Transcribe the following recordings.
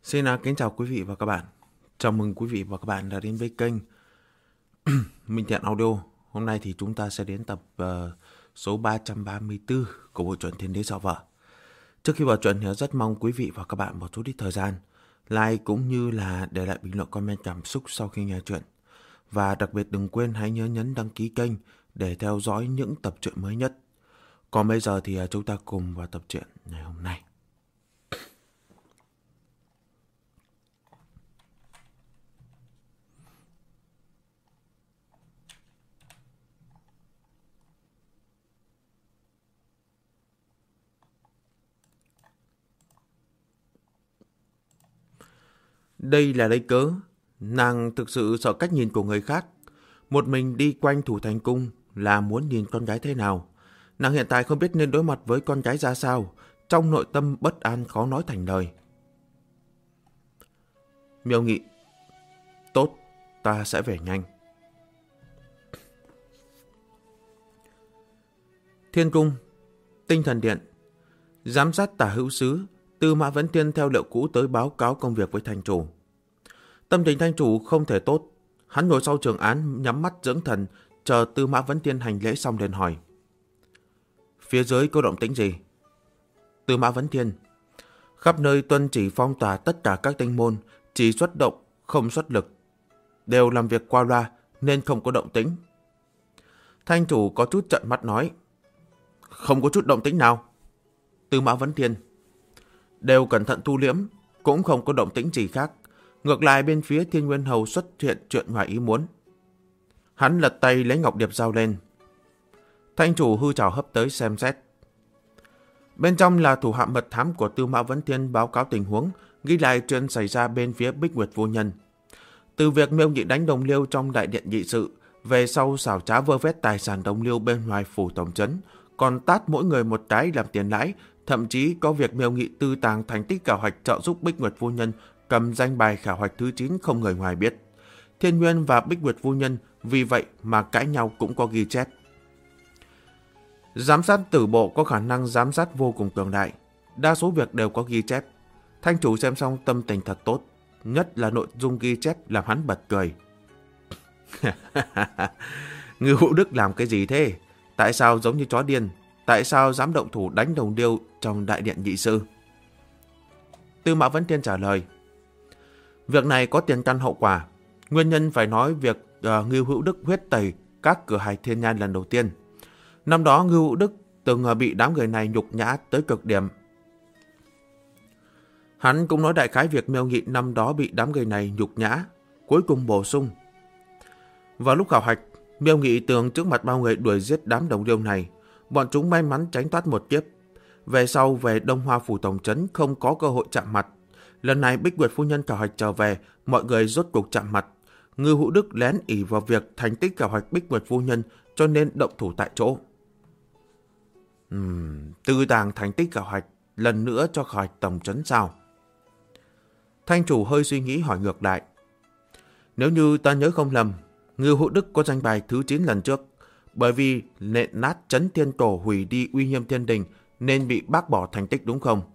Xin kính chào quý vị và các bạn. Chào mừng quý vị và các bạn đã đến với kênh Minh Thiện Audio. Hôm nay thì chúng ta sẽ đến tập số 334 của bộ truyện Thiên Đế Dạo Vợ. Trước khi vào truyện thì rất mong quý vị và các bạn một chút ít thời gian like cũng như là để lại bình luận comment cảm xúc sau khi nghe truyện. Và đặc biệt đừng quên hãy nhớ nhấn đăng ký kênh để theo dõi những tập truyện mới nhất. Còn bây giờ thì chúng ta cùng vào tập truyện ngày hôm nay. Đây là lấy cớ, nàng thực sự sợ cách nhìn của người khác. Một mình đi quanh Thủ Thành Cung là muốn nhìn con gái thế nào. Nàng hiện tại không biết nên đối mặt với con gái ra sao, trong nội tâm bất an khó nói thành lời. Miêu Nghị: Tốt, ta sẽ về nhanh. Thiên Cung, Tinh Thần Điện. Giám sát Tả Hữu Sứ Tư Mã Vấn Tiên theo liệu cũ tới báo cáo công việc với thành chủ. Tâm tình thành chủ không thể tốt. Hắn ngồi sau trường án nhắm mắt dưỡng thần, chờ Tư Mã Vấn Tiên hành lễ xong liền hỏi: Phía dưới có động tĩnh gì? Tư Mã Vấn Tiên: Khắp nơi tuân chỉ phong tỏa tất cả các tinh môn, chỉ xuất động không xuất lực, đều làm việc qua loa nên không có động tĩnh. Thanh chủ có chút trợn mắt nói: Không có chút động tĩnh nào. Tư Mã Vấn Tiên: Đều cẩn thận thu liễm, cũng không có động tĩnh gì khác. Ngược lại bên phía Thiên Nguyên Hầu xuất hiện chuyện ngoài ý muốn. Hắn lật tay lấy ngọc điệp giao lên. Thanh chủ hư trảo hấp tới xem xét. Bên trong là thủ hạ mật thám của Tư Mã Vấn Thiên báo cáo tình huống, ghi lại chuyện xảy ra bên phía Bích Nguyệt Vô Nhân. Từ việc Miêu Nghị đánh đồng liêu trong đại điện nghị sự, về sau xảo trá vơ vét tài sản đồng liêu bên ngoài phủ tổng trấn, còn tát mỗi người một cái làm tiền lãi, thậm chí có việc Miêu Nghị tư tàng thành tích khảo hoạch trợ giúp Bích Nguyệt Vô Nhân cầm danh bài khảo hoạch thứ 9 không người ngoài biết. Thiên Nguyên và Bích Nguyệt Vô Nhân vì vậy mà cãi nhau cũng có ghi chép. Giám sát tử bộ có khả năng giám sát vô cùng cường đại, đa số việc đều có ghi chép. Thanh chủ xem xong tâm tình thật tốt, nhất là nội dung ghi chép làm hắn bật cười. Ngư Hữu Đức làm cái gì thế? Tại sao giống như chó điên? Tại sao dám động thủ đánh đồng điêu trong đại điện nghị sự? Tư Mã Vấn Tiên trả lời: Việc này có tiền căn hậu quả. Nguyên nhân phải nói việc Ngưu Hữu Đức huyết tẩy các cửa hài thiên nhan lần đầu tiên. Năm đó Ngưu Hữu Đức từng bị đám người này nhục nhã tới cực điểm. Hắn cũng nói đại khái việc Miêu Nghị năm đó bị đám người này nhục nhã, cuối cùng bổ sung: Vào lúc khảo hạch, Miêu Nghị tường trước mặt bao người đuổi giết đám đồng liêu này, bọn chúng may mắn tránh thoát một kiếp. Về sau về Đông Hoa phủ tổng trấn không có cơ hội chạm mặt. Lần này Bích Nguyệt phu nhân khảo hạch trở về, mọi người rốt cuộc chạm mặt. Ngưu Hữu Đức lén ỷ vào việc thành tích khảo hạch Bích Nguyệt phu nhân cho nên động thủ tại chỗ. Tư tàng thành tích khảo hạch lần nữa cho khảo hạch tổng trấn sao? Thanh chủ hơi suy nghĩ hỏi ngược lại: Nếu như ta nhớ không lầm, Ngưu Hữu Đức có danh bài thứ 9 lần trước, bởi vì nện nát Trấn Thiên Tổ hủy đi uy nghiêm thiên đình nên bị bác bỏ thành tích đúng không?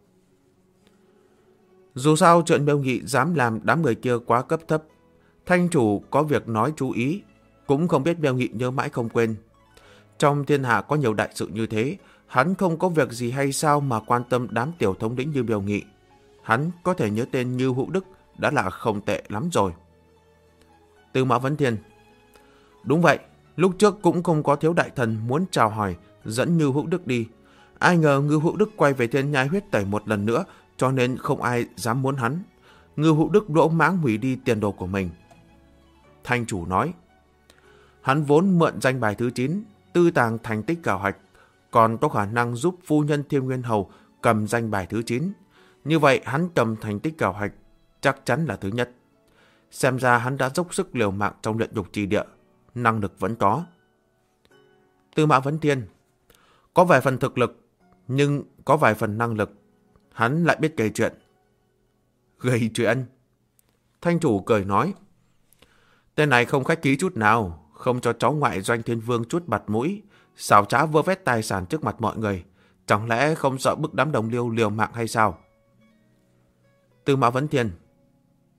Dù sao chuyện Miêu Nghị dám làm đám người kia quá cấp thấp, thanh chủ có việc nói chú ý, cũng không biết Miêu Nghị nhớ mãi không quên. Trong thiên hạ có nhiều đại sự như thế, hắn không có việc gì hay sao mà quan tâm đám tiểu thống lĩnh như Miêu Nghị. Hắn có thể nhớ tên Ngưu Hữu Đức đã là không tệ lắm rồi. Tư Mã Vấn Thiên: Đúng vậy, lúc trước cũng không có thiếu đại thần muốn chào hỏi dẫn Ngưu Hữu Đức đi. Ai ngờ Ngưu Hữu Đức quay về thiên nhai huyết tẩy một lần nữa, cho nên không ai dám muốn hắn. Ngưu Hữu Đức lỗ mãng hủy đi tiền đồ của mình. Thanh chủ nói: Hắn vốn mượn danh bài thứ 9, tư tàng thành tích khảo hạch, còn có khả năng giúp phu nhân Thiên Nguyên Hầu cầm danh bài thứ 9. Như vậy hắn cầm thành tích khảo hạch chắc chắn là thứ nhất. Xem ra hắn đã dốc sức liều mạng trong luyện nhục trì địa, năng lực vẫn có. Tư Mã Vấn Thiên: Có vài phần thực lực, nhưng có vài phần năng lực. Hắn lại biết gây chuyện. Gây chuyện? Thanh chủ cười nói: Tên này không khách khí chút nào, không cho cháu ngoại Doanh Thiên Vương chút mặt mũi, xảo trá vơ vét tài sản trước mặt mọi người. Chẳng lẽ không sợ bức đám đồng liêu liều mạng hay sao? Tư Mã Vấn Thiên: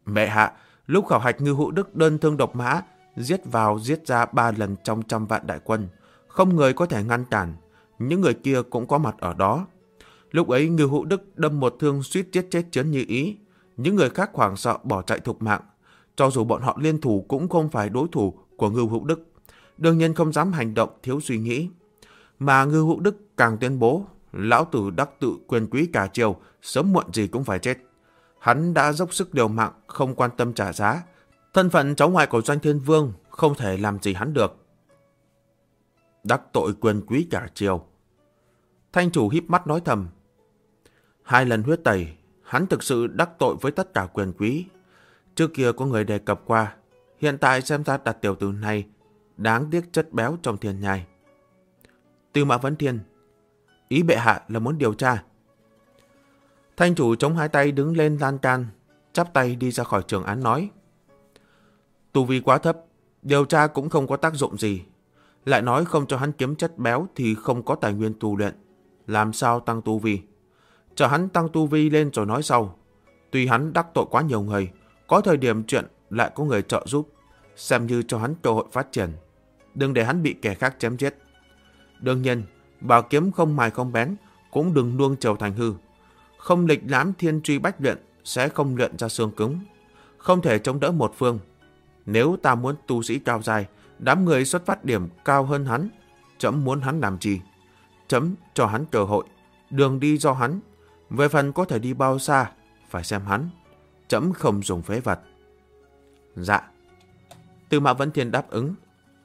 Bệ hạ, lúc khảo hạch Ngưu Hữu Đức đơn thương độc mã, giết vào giết ra 3 lần trong 100 vạn đại quân, không người có thể ngăn cản. Những người kia cũng có mặt ở đó. Lúc ấy Ngưu Hữu Đức đâm một thương suýt giết chết Chấn Như Ý. Những người khác hoảng sợ bỏ chạy thục mạng. Cho dù bọn họ liên thủ cũng không phải đối thủ của Ngưu Hữu Đức. Đương nhiên không dám hành động thiếu suy nghĩ. Mà Ngưu Hữu Đức càng tuyên bố, lão tử đắc tự quyền quý cả triều, sớm muộn gì cũng phải chết. Hắn đã dốc sức liều mạng, không quan tâm trả giá. Thân phận cháu ngoại của Doanh Thiên Vương không thể làm gì hắn được. Đắc tội quyền quý cả triều. Thanh chủ híp mắt nói thầm. 2 lần huyết tẩy, hắn thực sự đắc tội với tất cả quyền quý. Trước kia có người đề cập qua, hiện tại xem ra đặt tiểu tử này đáng tiếc chất béo trong thiên nhai. Tư Mã Vấn Thiên, ý bệ hạ là muốn điều tra. Thanh chủ chống 2 tay đứng lên lan can, chắp tay đi ra khỏi trường án nói. Tu vi quá thấp, điều tra cũng không có tác dụng gì. Lại nói không cho hắn kiếm chất béo thì không có tài nguyên tu luyện. Làm sao tăng tu vi? Chờ hắn tăng tu vi lên rồi nói sau. Tuy hắn đắc tội quá nhiều người, có thời điểm chuyện lại có người trợ giúp, xem như cho hắn cơ hội phát triển. Đừng để hắn bị kẻ khác chém giết. Đương nhiên, bảo kiếm không mài không bén, cũng đừng nuông chiều thành hư. Không lịch lãm thiên truy bách luyện, sẽ không luyện ra xương cứng. Không thể chống đỡ một phương. Nếu ta muốn tu sĩ cao dài, đám người xuất phát điểm cao hơn hắn, chấm muốn hắn làm gì? Chấm cho hắn cơ hội, đường đi do hắn. Về phần có thể đi bao xa, phải xem hắn. Chấm không dùng phế vật. Dạ. Tư Mã Vấn Thiên đáp ứng.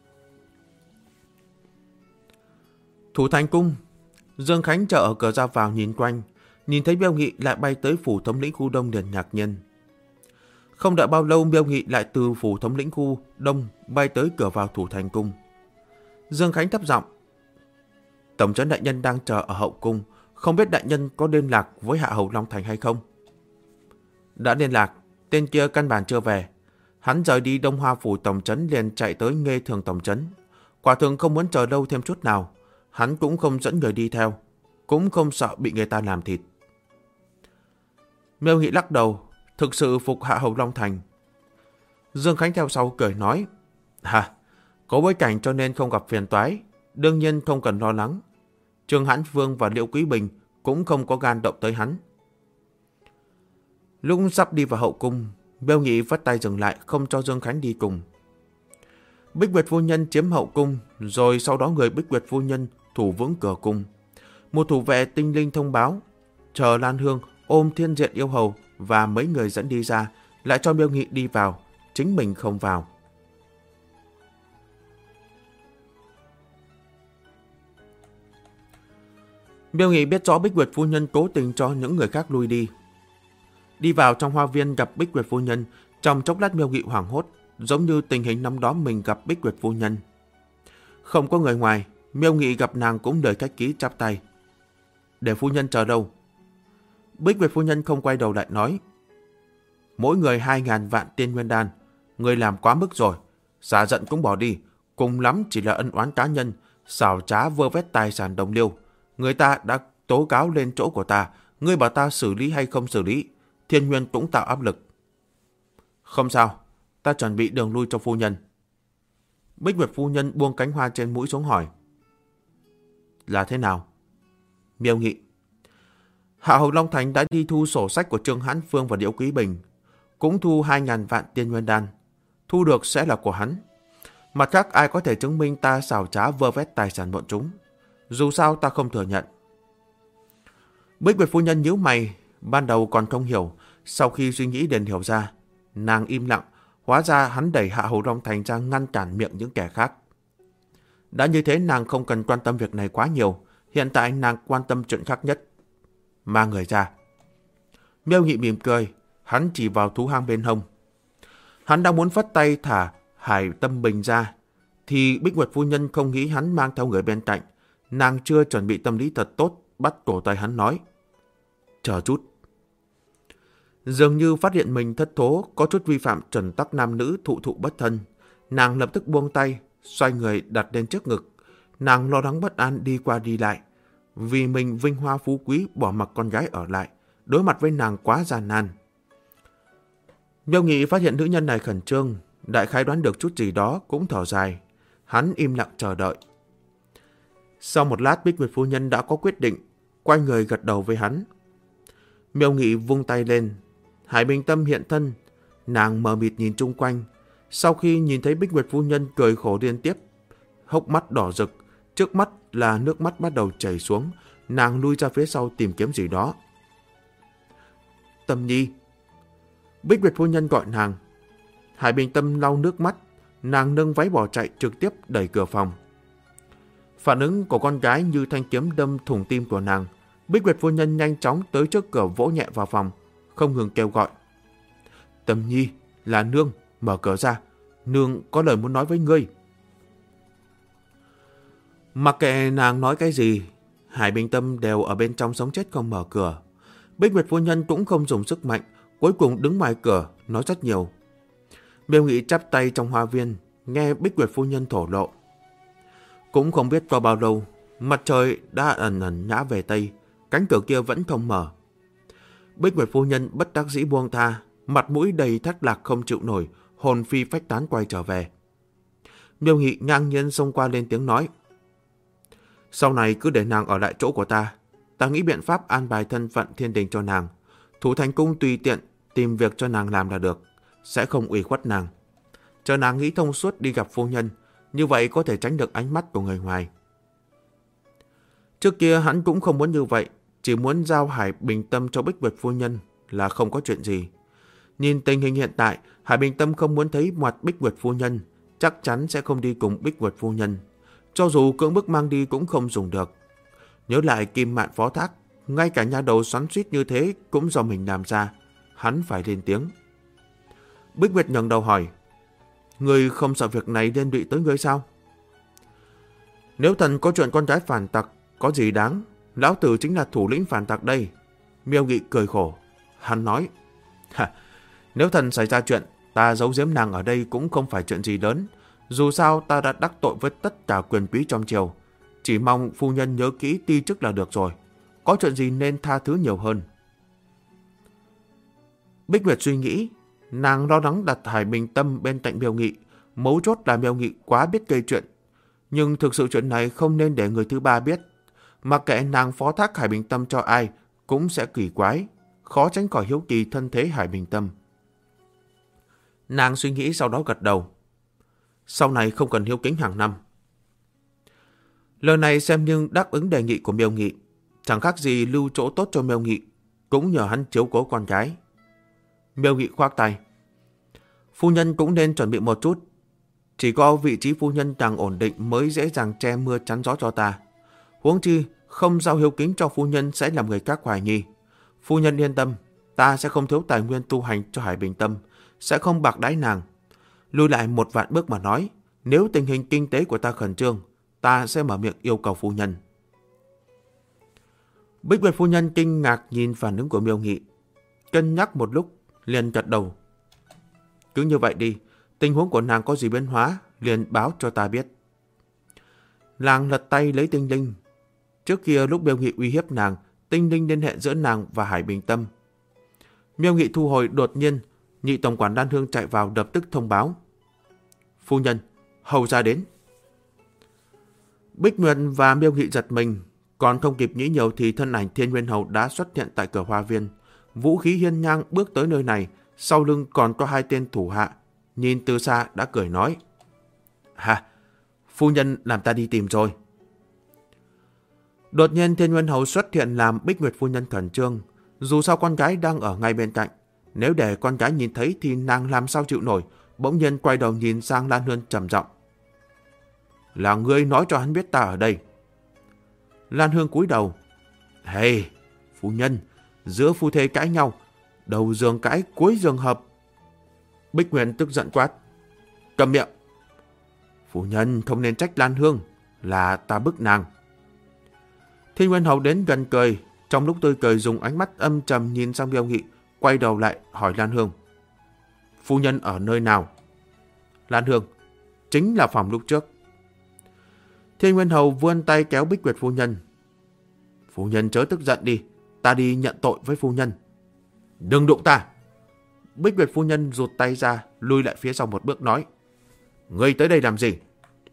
Thủ Thành Cung. Dương Khánh chờ ở cửa ra vào nhìn quanh, nhìn thấy Miêu Nghị lại bay tới phủ thống lĩnh khu Đông liền ngạc nhiên. Không đợi bao lâu, Miêu Nghị lại từ phủ thống lĩnh khu Đông bay tới cửa vào Thủ Thành Cung. Dương Khánh thấp giọng. Tổng trấn đại nhân đang chờ ở hậu cung, không biết đại nhân có liên lạc với Hạ Hầu Long Thành hay không? Đã liên lạc, tên kia căn bản chưa về. Hắn rời đi Đông Hoa phủ tổng trấn liền chạy tới Nghê Thường tổng trấn. Quả thường không muốn chờ lâu thêm chút nào. Hắn cũng không dẫn người đi theo, cũng không sợ bị người ta làm thịt. Miêu Nghị lắc đầu, thực sự phục Hạ Hầu Long Thành. Dương Khánh theo sau cười nói, có bối cảnh cho nên không gặp phiền toái, đương nhiên không cần lo lắng. Trương Hãn Vương và Liễu Quý Bình cũng không có gan động tới hắn. Lúc sắp đi vào hậu cung, Miêu Nghị vắt tay dừng lại, không cho Dương Khánh đi cùng. Bích Nguyệt phu nhân chiếm hậu cung, rồi sau đó người Bích Nguyệt phu nhân thủ vững cửa cung. Một thủ vệ tinh linh thông báo, chờ Lan Hương ôm Thiên Diện yêu hầu và mấy người dẫn đi ra, lại cho Miêu Nghị đi vào, chính mình không vào. Miêu Nghị biết rõ Bích Nguyệt phu nhân cố tình cho những người khác lui đi. Đi vào trong hoa viên gặp Bích Nguyệt phu nhân, trong chốc lát Miêu Nghị hoảng hốt, giống như tình hình năm đó mình gặp Bích Nguyệt phu nhân. Không có người ngoài, Miêu Nghị gặp nàng cũng lời khách khí chắp tay. Để phu nhân chờ đâu? Bích Nguyệt phu nhân không quay đầu lại nói. Mỗi người 2.000 vạn tiên nguyên đan, người làm quá mức rồi, xả giận cũng bỏ đi, cùng lắm chỉ là ân oán cá nhân, xảo trá vơ vét tài sản đồng liêu. Người ta đã tố cáo lên chỗ của ta, ngươi bảo ta xử lý hay không xử lý, Thiên Nguyên cũng tạo áp lực. Không sao, ta chuẩn bị đường lui cho phu nhân. Bích Nguyệt phu nhân buông cánh hoa trên mũi xuống hỏi. Là thế nào? Miêu Nghị. Hạ Hầu Long Thành đã đi thu sổ sách của Trương Hãn Phương và Liễu Quý Bình, cũng thu 2.000 vạn tiên nguyên đan. Thu được sẽ là của hắn. Mặt khác ai có thể chứng minh ta xảo trá vơ vét tài sản bọn chúng? Dù sao ta không thừa nhận. Bích Nguyệt phu nhân nhíu mày, ban đầu còn không hiểu, sau khi suy nghĩ liền hiểu ra. Nàng im lặng, hóa ra hắn đẩy Hạ Hầu Long Thành ra ngăn cản miệng những kẻ khác. Đã như thế nàng không cần quan tâm việc này quá nhiều, hiện tại nàng quan tâm chuyện khác nhất. Mang người ra. Miêu Nghị mỉm cười, hắn chỉ vào thú hang bên hông. Hắn đang muốn phất tay thả Hải Tâm Bình ra, thì Bích Nguyệt phu nhân không nghĩ hắn mang theo người bên cạnh. Nàng chưa chuẩn bị tâm lý thật tốt, bắt cổ tay hắn nói. Chờ chút. Dường như phát hiện mình thất thố, có chút vi phạm chuẩn tắc nam nữ thụ thụ bất thân. Nàng lập tức buông tay, xoay người đặt lên trước ngực. Nàng lo lắng bất an đi qua đi lại. Vì mình vinh hoa phú quý bỏ mặc con gái ở lại, đối mặt với nàng quá gian nan. Miêu Nghị phát hiện nữ nhân này khẩn trương, đại khái đoán được chút gì đó cũng thở dài. Hắn im lặng chờ đợi. Sau một lát, Bích Nguyệt phu nhân đã có quyết định, quay người gật đầu với hắn. Miêu Nghị vung tay lên, Hải Bình Tâm hiện thân, nàng mờ mịt nhìn chung quanh. Sau khi nhìn thấy Bích Nguyệt phu nhân cười khổ liên tiếp, hốc mắt đỏ rực, trước mắt là nước mắt bắt đầu chảy xuống, nàng lui ra phía sau tìm kiếm gì đó. Tâm Nhi. Bích Nguyệt phu nhân gọi nàng. Hải Bình Tâm lau nước mắt, nàng nâng váy bỏ chạy trực tiếp đẩy cửa phòng. Phản ứng của con gái như thanh kiếm đâm thủng tim của nàng. Bích Nguyệt phu nhân nhanh chóng tới trước cửa vỗ nhẹ vào phòng, không ngừng kêu gọi. Tâm Nhi, là nương, mở cửa ra. Nương có lời muốn nói với ngươi. Mặc kệ nàng nói cái gì, Hải Bình Tâm đều ở bên trong sống chết không mở cửa. Bích Nguyệt phu nhân cũng không dùng sức mạnh, cuối cùng đứng ngoài cửa, nói rất nhiều. Miêu Nghị chắp tay trong hoa viên, nghe Bích Nguyệt phu nhân thổ lộ. Cũng không biết qua bao lâu, mặt trời đã ẩn ẩn ngã về Tây, cánh cửa kia vẫn không mở. Bích Nguyệt phu nhân bất đắc dĩ buông tha, mặt mũi đầy thất lạc không chịu nổi, hồn phi phách tán quay trở về. Miêu Nghị ngang nhiên xông qua lên tiếng nói. Sau này cứ để nàng ở lại chỗ của ta. Ta nghĩ biện pháp an bài thân phận thiên đình cho nàng. Thủ Thành Cung tùy tiện tìm việc cho nàng làm là được, sẽ không ủy khuất nàng. Chờ nàng nghĩ thông suốt đi gặp phu nhân, như vậy có thể tránh được ánh mắt của người ngoài. Trước kia hắn cũng không muốn như vậy, chỉ muốn giao Hải Bình Tâm cho Bích Nguyệt phu nhân là không có chuyện gì. Nhìn tình hình hiện tại, Hải Bình Tâm không muốn thấy mặt Bích Nguyệt phu nhân, chắc chắn sẽ không đi cùng Bích Nguyệt phu nhân. Cho dù cưỡng bức mang đi cũng không dùng được. Nhớ lại Kim Mạn phó thác, ngay cả nhà đầu xoắn xuýt như thế cũng do mình làm ra. Hắn phải lên tiếng. Bích Nguyệt ngẩng đầu hỏi. Ngươi không sợ việc này liên lụy tới ngươi sao? Nếu thần có chuyện con gái phản tặc, có gì đáng? Lão tử chính là thủ lĩnh phản tặc đây. Miêu Nghị cười khổ. Hắn nói. Nếu thần xảy ra chuyện, ta giấu giếm nàng ở đây cũng không phải chuyện gì lớn. Dù sao ta đã đắc tội với tất cả quyền quý trong triều. Chỉ mong phu nhân nhớ kỹ ti chức là được rồi. Có chuyện gì nên tha thứ nhiều hơn. Bích Nguyệt suy nghĩ. Nàng lo lắng đặt Hải Bình Tâm bên cạnh Miêu Nghị. Mấu chốt là Miêu Nghị quá biết gây chuyện. Nhưng thực sự chuyện này không nên để người thứ ba biết. Mặc kệ nàng phó thác Hải Bình Tâm cho ai cũng sẽ kỳ quái. Khó tránh khỏi hiếu kỳ thân thế Hải Bình Tâm. Nàng suy nghĩ sau đó gật đầu. Sau này không cần hiếu kính hàng năm. Lời này xem như đáp ứng đề nghị của Miêu Nghị. Chẳng khác gì lưu chỗ tốt cho Miêu Nghị, cũng nhờ hắn chiếu cố con gái. Miêu Nghị khoác tay. Phu nhân cũng nên chuẩn bị một chút. Chỉ có vị trí phu nhân càng ổn định mới dễ dàng che mưa chắn gió cho ta. Huống chi không giao hiếu kính cho phu nhân sẽ làm người khác hoài nghi. Phu nhân yên tâm, ta sẽ không thiếu tài nguyên tu hành cho Hải Bình Tâm, sẽ không bạc đãi nàng. Lùi lại một vạn bước mà nói, nếu tình hình kinh tế của ta khẩn trương, ta sẽ mở miệng yêu cầu phu nhân. Bích Nguyệt phu nhân kinh ngạc nhìn phản ứng của Miêu Nghị, cân nhắc một lúc liền gật đầu. Cứ như vậy đi, tình huống của nàng có gì biến hóa liền báo cho ta biết. Nàng lật tay lấy tinh linh. Trước kia lúc Miêu Nghị uy hiếp nàng, tinh linh liên hệ giữa nàng và Hải Bình Tâm. Miêu Nghị thu hồi đột nhiên, nhị tổng quản Đan Hương chạy vào lập tức thông báo. Phu nhân, hầu ra đến. Bích Nguyệt và Miêu Nghị giật mình, còn không kịp nghĩ nhiều thì thân ảnh Thiên Nguyên Hầu đã xuất hiện tại cửa hoa viên. Vũ khí hiên ngang bước tới nơi này, sau lưng còn có hai tên thủ hạ, nhìn từ xa đã cười nói. Phu nhân làm ta đi tìm rồi. Đột nhiên Thiên Nguyên Hầu xuất hiện làm Bích Nguyệt phu nhân khẩn trương. Dù sao con gái đang ở ngay bên cạnh, nếu để con gái nhìn thấy thì nàng làm sao chịu nổi. Bỗng nhiên quay đầu nhìn sang Lan Hương trầm giọng. Là ngươi nói cho hắn biết ta ở đây. Lan Hương cúi đầu. Hey, phu nhân, giữa phu thê cãi nhau, đầu giường cãi cuối giường hợp. Bích Nguyệt tức giận quát. Cầm miệng. Phu nhân không nên trách Lan Hương, là ta bức nàng. Thiên Nguyên Hầu đến gần cười, trong lúc tươi cười dùng ánh mắt âm trầm nhìn sang Miêu Nghị, quay đầu lại hỏi Lan Hương. Phu nhân ở nơi nào? Lan Hương, chính là phòng lúc trước. Thiên Nguyên Hầu vươn tay kéo Bích Nguyệt phu nhân. Phu nhân chớ tức giận đi, ta đi nhận tội với phu nhân. Đừng đụng ta. Bích Nguyệt phu nhân rụt tay ra, lùi lại phía sau một bước nói: Ngươi tới đây làm gì?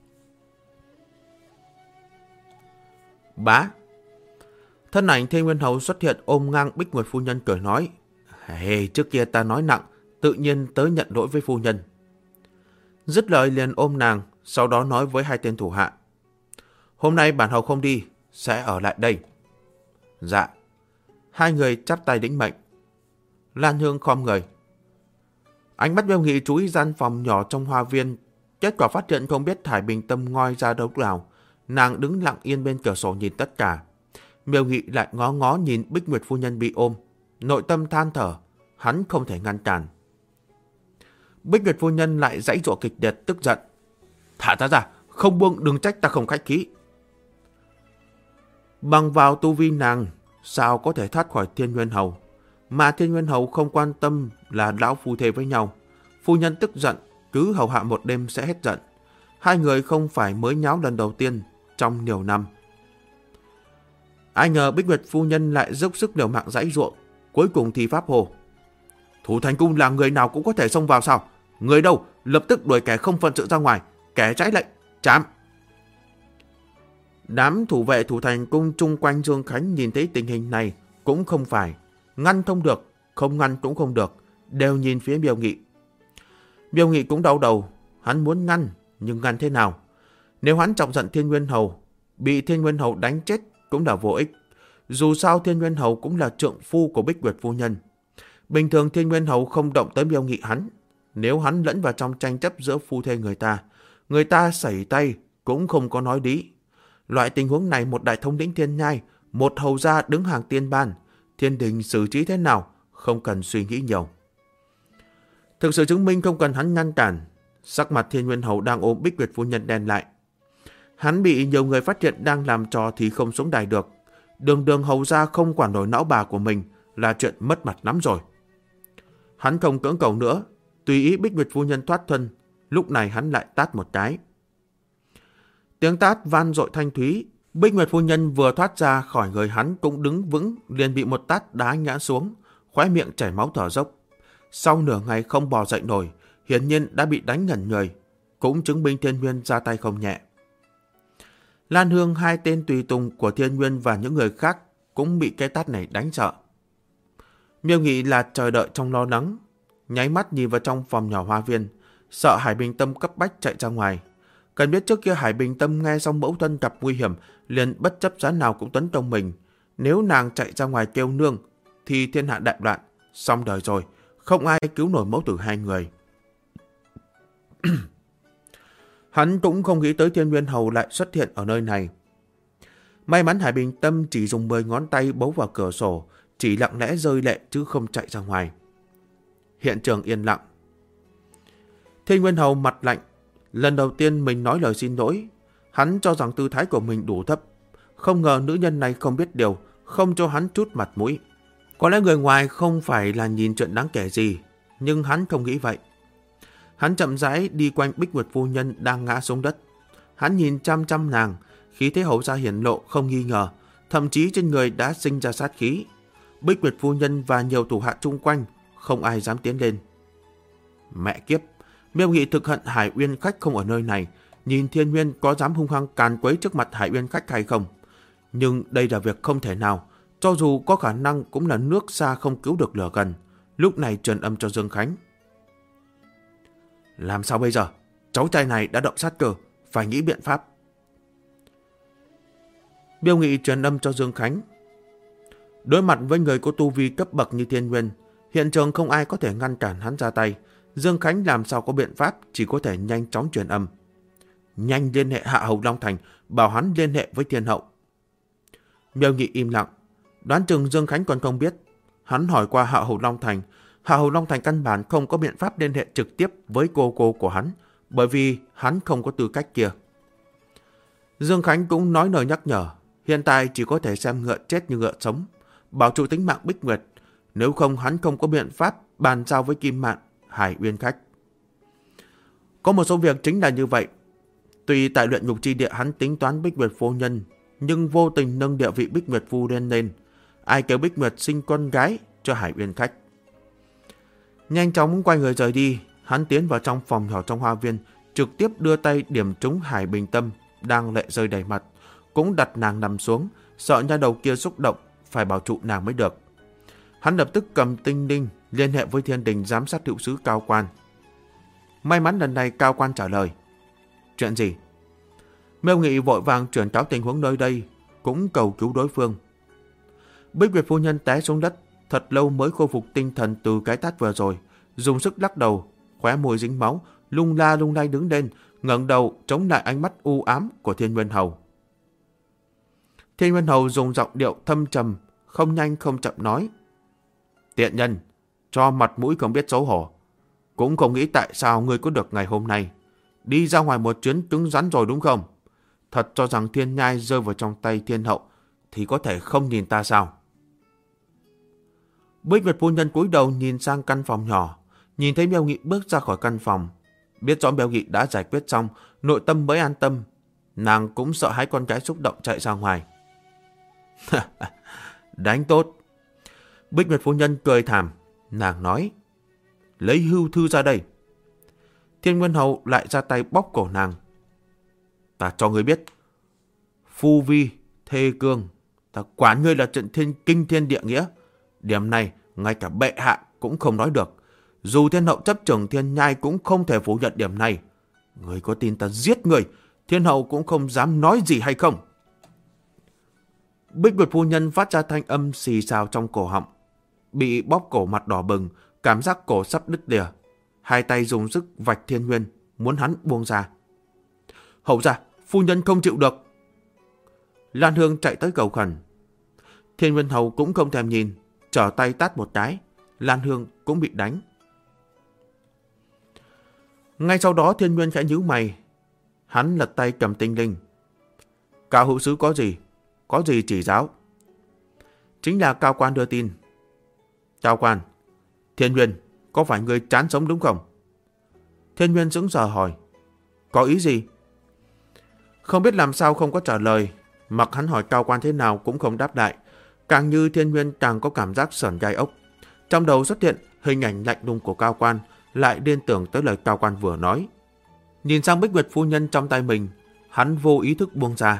Bá. Thân ảnh Thiên Nguyên Hầu xuất hiện ôm ngang Bích Nguyệt phu nhân cười nói: Hey, trước kia ta nói nặng, tự nhiên tới nhận lỗi với phu nhân. Dứt lời liền ôm nàng, sau đó nói với hai tên thủ hạ: Hôm nay bản hầu không đi, sẽ ở lại đây. Dạ. Hai người chắp tay đĩnh mệnh. Lan Hương khom người. Ánh mắt Miêu Nghị chú ý gian phòng nhỏ trong hoa viên, kết quả phát hiện không biết Hải Bình Tâm ngoi ra đâu nào. Nàng đứng lặng yên bên cửa sổ nhìn tất cả. Miêu Nghị lại ngó ngó nhìn Bích Nguyệt phu nhân bị ôm, nội tâm than thở, hắn không thể ngăn cản. Bích Nguyệt phu nhân lại giãy giụa kịch liệt, tức giận: Thả ta ra, không buông, đừng trách ta không khách khí. Bằng vào tu vi nàng, sao có thể thoát khỏi Thiên Nguyên Hầu? Mà Thiên Nguyên Hầu không quan tâm là lão phu thê với nhau. Phu nhân tức giận, cứ hầu hạ một đêm sẽ hết giận. Hai người không phải mới nháo lần đầu tiên trong nhiều năm. Ai ngờ Bích Nguyệt phu nhân lại dốc sức liều mạng giãy giụa, cuối cùng thì pháp hồ: Thủ Thành Cung là người nào cũng có thể xông vào sao? Người đâu, lập tức đuổi kẻ không phận sự ra ngoài, kẻ trái lệnh chém. Đám thủ vệ Thủ Thành Cung chung quanh Dương Khánh nhìn thấy tình hình này cũng không phải ngăn không được, không ngăn cũng không được, đều nhìn phía Miêu Nghị. Miêu Nghị cũng đau đầu, hắn muốn ngăn, nhưng ngăn thế nào? Nếu hắn chọc giận Thiên Nguyên Hầu, bị Thiên Nguyên Hầu đánh chết cũng là vô ích. Dù sao Thiên Nguyên Hầu cũng là trượng phu của Bích Nguyệt phu nhân. Bình thường Thiên Nguyên Hầu không động tới Miêu Nghị hắn. Nếu hắn lẫn vào trong tranh chấp giữa phu thê người ta sẩy tay cũng không có nói lý. Loại tình huống này một đại thống lĩnh thiên nhai, một hầu gia đứng hàng tiên ban, thiên đình xử trí thế nào, không cần suy nghĩ nhiều. Thực sự chứng minh không cần hắn ngăn cản. Sắc mặt Thiên Nguyên Hầu đang ôm Bích Nguyệt phu nhân đen lại. Hắn bị nhiều người phát hiện đang làm trò thì không xuống đài được. Đường hầu gia không quản nổi não bà của mình là chuyện mất mặt lắm rồi. Hắn không cưỡng cầu nữa, tùy ý Bích Nguyệt phu nhân thoát thân. Lúc này hắn lại tát một cái. Tiếng tát van dội thanh thúy. Bích Nguyệt phu nhân vừa thoát ra khỏi người hắn cũng đứng vững, liền bị một tát đá ngã xuống, khóe miệng chảy máu thở dốc. Sau nửa ngày không bò dậy nổi, hiển nhiên đã bị đánh ngẩn người, cũng chứng minh Thiên Nguyên ra tay không nhẹ. Lan Hương, hai tên tùy tùng của Thiên Nguyên và những người khác cũng bị cái tát này đánh sợ. Miêu Nghị là chờ đợi trong lo lắng, nháy mắt nhìn vào trong phòng nhỏ hoa viên, sợ Hải Bình Tâm cấp bách chạy ra ngoài. Cần biết trước kia Hải Bình Tâm nghe xong mẫu thân gặp nguy hiểm, liền bất chấp giá nào cũng tấn công mình. Nếu nàng chạy ra ngoài kêu nương, thì thiên hạ đại loạn, xong đời rồi, không ai cứu nổi mẫu tử hai người. Hắn cũng không nghĩ tới Thiên Nguyên Hầu lại xuất hiện ở nơi này. May mắn Hải Bình Tâm chỉ dùng 10 ngón tay bấu vào cửa sổ, chỉ lặng lẽ rơi lệ chứ không chạy ra ngoài. Hiện trường yên lặng. Thiên Nguyên Hầu mặt lạnh. Lần đầu tiên mình nói lời xin lỗi. Hắn cho rằng tư thái của mình đủ thấp. Không ngờ nữ nhân này không biết điều, không cho hắn chút mặt mũi. Có lẽ người ngoài không phải là nhìn chuyện đáng kể gì, nhưng hắn không nghĩ vậy. Hắn chậm rãi đi quanh Bích Nguyệt phu nhân đang ngã xuống đất. Hắn nhìn chăm chăm nàng, khí thế hầu ra hiển lộ không nghi ngờ, thậm chí trên người đã sinh ra sát khí. Bích Nguyệt phu nhân và nhiều thủ hạ chung quanh, không ai dám tiến lên. Mẹ kiếp, Miêu Nghị thực hận Hải Uyên khách không ở nơi này, nhìn Thiên Nguyên có dám hung hăng càn quấy trước mặt Hải Uyên khách hay không. Nhưng đây là việc không thể nào, cho dù có khả năng cũng là nước xa không cứu được lửa gần. Lúc này truyền âm cho Dương Khánh. Làm sao bây giờ? Cháu trai này đã động sát cơ, phải nghĩ biện pháp. Miêu Nghị truyền âm cho Dương Khánh. Đối mặt với người có tu vi cấp bậc như Thiên Nguyên, hiện trường không ai có thể ngăn cản hắn ra tay. Dương Khánh làm sao có biện pháp, chỉ có thể nhanh chóng truyền âm. Nhanh liên hệ Hạ Hầu Long Thành, bảo hắn liên hệ với Thiên Hậu. Miêu Nghị im lặng, đoán chừng Dương Khánh còn không biết. Hắn hỏi qua Hạ Hầu Long Thành, Hạ Hầu Long Thành căn bản không có biện pháp liên hệ trực tiếp với cô của hắn, bởi vì hắn không có tư cách kia. Dương Khánh cũng nói lời nhắc nhở, hiện tại chỉ có thể xem ngựa chết như ngựa sống, bảo trụ tính mạng Bích Nguyệt, nếu không hắn không có biện pháp bàn giao với Kim Mạn, Hải Uyên khách. Có một số việc chính là như vậy. Tuy tại luyện ngục chi địa hắn tính toán Bích Nguyệt phu nhân, nhưng vô tình nâng địa vị Bích Nguyệt phu lên. Ai kêu Bích Nguyệt sinh con gái cho Hải Uyên khách. Nhanh chóng quay người rời đi, hắn tiến vào trong phòng nhỏ trong hoa viên, trực tiếp đưa tay điểm trúng Hải Bình Tâm đang lệ rơi đầy mặt, cũng đặt nàng nằm xuống, sợ nha đầu kia xúc động, phải bảo trụ nàng mới được. Hắn lập tức cầm tinh linh liên hệ với Thiên Đình giám sát hữu sứ Cao Quan. May mắn lần này Cao Quan trả lời. Chuyện gì? Miêu Nghị vội vàng chuyển cáo tình huống nơi đây, cũng cầu cứu đối phương. Bích Nguyệt phu nhân té xuống đất, thật lâu mới khôi phục tinh thần từ cái tát vừa rồi, dùng sức lắc đầu, khóe môi dính máu, lung lay đứng lên, ngẩng đầu chống lại ánh mắt u ám của Thiên Nguyên Hầu. Thiên Nguyên Hầu dùng giọng điệu thâm trầm, không nhanh không chậm nói: Tiện nhân, cho mặt mũi không biết xấu hổ, cũng không nghĩ tại sao ngươi có được ngày hôm nay. Đi ra ngoài một chuyến cứng rắn rồi đúng không? Thật cho rằng thiên nhai rơi vào trong tay thiên hậu thì có thể không nhìn ta sao? Bích Nguyệt phu nhân cúi đầu nhìn sang căn phòng nhỏ, nhìn thấy Miêu Nghị bước ra khỏi căn phòng, biết rõ Miêu Nghị đã giải quyết xong, nội tâm mới an tâm. Nàng cũng sợ hãi con gái xúc động chạy ra ngoài. Đánh tốt. Bích Nguyệt phu nhân cười thảm, nàng nói: Lấy hưu thư ra đây. Thiên Nguyên Hầu lại ra tay bóp cổ nàng. Ta cho ngươi biết, phu vi, thê cương, ta quản ngươi là trận kinh thiên địa nghĩa. Điểm này, ngay cả bệ hạ cũng không nói được. Dù thiên hậu chấp trưởng thiên nhai cũng không thể phủ nhận điểm này. Ngươi có tin ta giết ngươi, thiên hậu cũng không dám nói gì hay không? Bích Nguyệt phu nhân phát ra thanh âm xì xào trong cổ họng. Bị bóp cổ mặt đỏ bừng, cảm giác cổ sắp đứt lìa. Hai tay dùng sức vạch Thiên Nguyên, muốn hắn buông ra. Hậu ra, phu nhân không chịu được. Lan Hương chạy tới cầu khẩn. Thiên Nguyên Hầu cũng không thèm nhìn, trở tay tát một cái. Lan Hương cũng bị đánh. Ngay sau đó Thiên Nguyên khẽ nhíu mày. Hắn lật tay cầm tinh linh. Cao hữu sứ có gì? Có gì chỉ giáo? Chính là Cao Quan đưa tin. Cao Quan, Thiên Nguyên, có phải người chán sống đúng không? Thiên Nguyên sững sờ hỏi. Có ý gì? Không biết làm sao không có trả lời. Mặc hắn hỏi Cao Quan thế nào cũng không đáp lại. Càng như Thiên Nguyên càng có cảm giác sởn gai ốc. Trong đầu xuất hiện hình ảnh lạnh lùng của Cao Quan, lại liên tưởng tới lời Cao Quan vừa nói. Nhìn sang Bích Nguyệt phu nhân trong tay mình, hắn vô ý thức buông ra.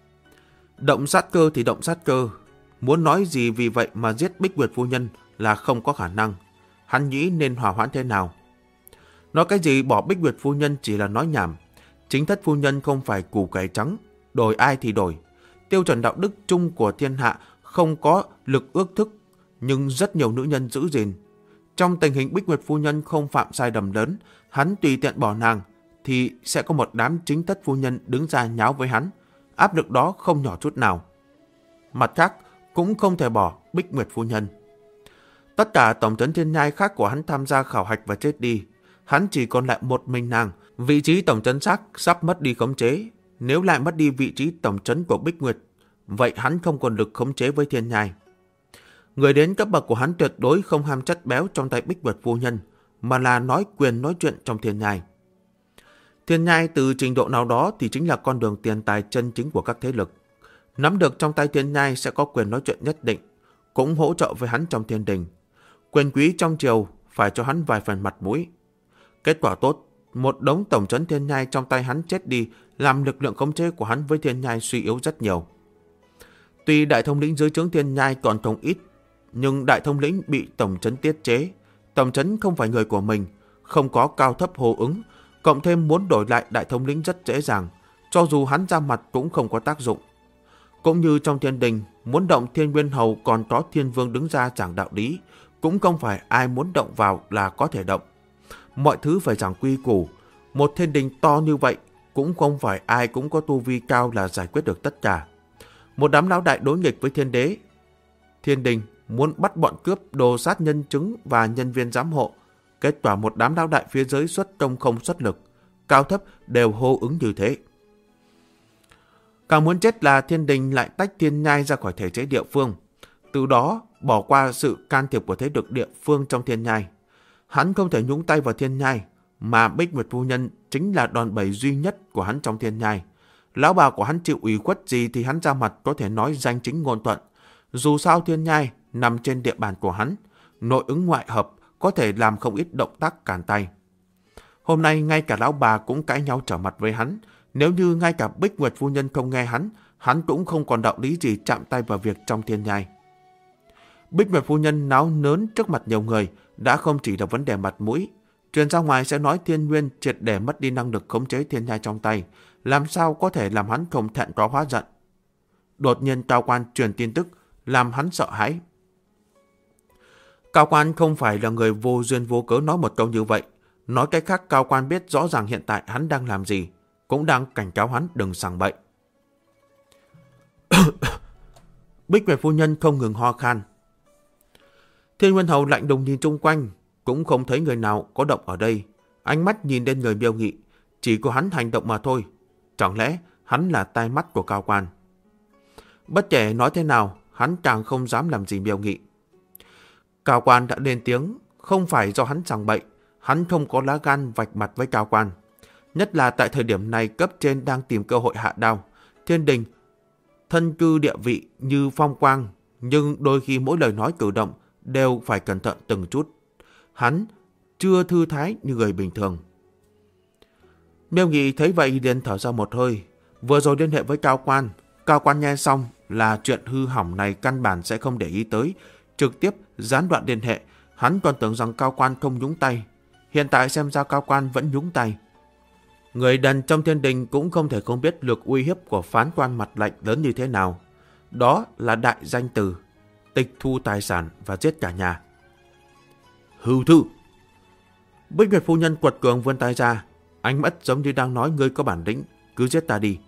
Động sát cơ thì động sát cơ. Muốn nói gì vì vậy mà giết Bích Nguyệt phu nhân là không có khả năng. Hắn nghĩ nên hòa hoãn thế nào? Nói cái gì bỏ Bích Nguyệt phu nhân chỉ là nói nhảm. Chính thất phu nhân không phải củ cải trắng, đổi ai thì đổi. Tiêu chuẩn đạo đức chung của thiên hạ không có lực ước thức, nhưng rất nhiều nữ nhân giữ gìn. Trong tình hình Bích Nguyệt phu nhân không phạm sai lầm lớn, hắn tùy tiện bỏ nàng, thì sẽ có một đám chính thất phu nhân đứng ra nháo với hắn. Áp lực đó không nhỏ chút nào. Mặt khác, cũng không thể bỏ Bích Nguyệt phu nhân. Tất cả tổng trấn thiên nhai khác của hắn tham gia khảo hạch và chết đi. Hắn chỉ còn lại một mình nàng. Vị trí tổng trấn xác sắp mất đi khống chế. Nếu lại mất đi vị trí tổng trấn của Bích Nguyệt, vậy hắn không còn lực khống chế với thiên nhai. Người đến cấp bậc của hắn tuyệt đối không ham chất béo trong tay Bích Nguyệt phu nhân, mà là nói quyền nói chuyện trong thiên nhai. Thiên nhai từ trình độ nào đó thì chính là con đường tiền tài chân chính của các thế lực. Nắm được trong tay thiên nhai sẽ có quyền nói chuyện nhất định, cũng hỗ trợ với hắn trong thiên đình. Quyền quý trong triều phải cho hắn vài phần mặt mũi. Kết quả tốt, một đống tổng trấn thiên nhai trong tay hắn chết đi, làm lực lượng khống chế của hắn với thiên nhai suy yếu rất nhiều. Tuy đại thống lĩnh dưới trướng thiên nhai còn không ít, nhưng đại thống lĩnh bị tổng trấn tiết chế. Tổng trấn không phải người của mình, không có cao thấp hô ứng, cộng thêm muốn đổi lại đại thống lĩnh rất dễ dàng, cho dù hắn ra mặt cũng không có tác dụng. Cũng như trong thiên đình, muốn động Thiên Nguyên Hầu còn có Thiên Vương đứng ra giảng đạo lý, cũng không phải ai muốn động vào là có thể động. Mọi thứ phải giảng quy củ. Một thiên đình to như vậy, cũng không phải ai cũng có tu vi cao là giải quyết được tất cả. Một đám lão đại đối nghịch với thiên đế. Thiên đình muốn bắt bọn cướp đồ sát nhân chứng và nhân viên giám hộ. Kết quả một đám lão đại phía dưới xuất công không xuất lực, cao thấp đều hô ứng như thế. Càng muốn chết là thiên đình lại tách thiên nhai ra khỏi thể chế địa phương, từ đó bỏ qua sự can thiệp của thế lực địa phương trong thiên nhai. Hắn không thể nhúng tay vào thiên nhai, mà Bích Nguyệt phu nhân chính là đòn bẩy duy nhất của hắn trong thiên nhai. Lão bà của hắn chịu ủy khuất gì thì hắn ra mặt có thể nói danh chính ngôn thuận. Dù sao thiên nhai nằm trên địa bàn của hắn, nội ứng ngoại hợp, có thể làm không ít động tác cản tay. Hôm nay ngay cả lão bà cũng cãi nhau trở mặt với hắn. Nếu như ngay cả Bích Nguyệt phu nhân không nghe hắn cũng không còn đạo lý gì chạm tay vào việc trong thiên nhai. Bích Nguyệt phu nhân náo nớn trước mặt nhiều người đã không chỉ là vấn đề mặt mũi. Truyền ra ngoài sẽ nói Thiên Nguyên triệt để mất đi năng lực khống chế thiên nhai trong tay, làm sao có thể làm hắn không thẹn quá hóa giận. Đột nhiên Cao Quan truyền tin tức làm hắn sợ hãi. Cao Quan không phải là người vô duyên vô cớ nói một câu như vậy. Nói cách khác, Cao Quan biết rõ ràng hiện tại hắn đang làm gì, cũng đang cảnh cáo hắn đừng sằng bậy. Bích Nguyệt phu nhân không ngừng ho khan. Thiên Nguyên Hầu lạnh lùng nhìn chung quanh, cũng không thấy người nào có động ở đây. Ánh mắt nhìn lên người Miêu Nghị, chỉ có hắn hành động mà thôi. Chẳng lẽ hắn là tai mắt của Cao Quan? Bất kể nói thế nào, hắn càng không dám làm gì Miêu Nghị. Cao Quan đã lên tiếng, không phải do hắn sằng bậy, hắn không có lá gan vạch mặt với Cao Quan. Nhất là tại thời điểm này cấp trên đang tìm cơ hội hạ đao. Thiên đình, thân cư địa vị như phong quang, nhưng đôi khi mỗi lời nói cử động đều phải cẩn thận từng chút. Hắn chưa thư thái như người bình thường. Miêu Nghị thấy vậy liền thở ra một hơi. Vừa rồi liên hệ với Cao Quan. Cao Quan nghe xong là chuyện hư hỏng này căn bản sẽ không để ý tới, trực tiếp gián đoạn liên hệ. Hắn còn tưởng rằng Cao Quan không nhúng tay. Hiện tại xem ra Cao Quan vẫn nhúng tay. Người đàn trong thiên đình cũng không thể không biết lực uy hiếp của phán quan mặt lạnh lớn như thế nào. Đó là đại danh từ, tịch thu tài sản và giết cả nhà. Hưu thư! Bích Nguyệt phu nhân quật cường vươn tay ra, ánh mắt giống như đang nói ngươi có bản lĩnh, cứ giết ta đi.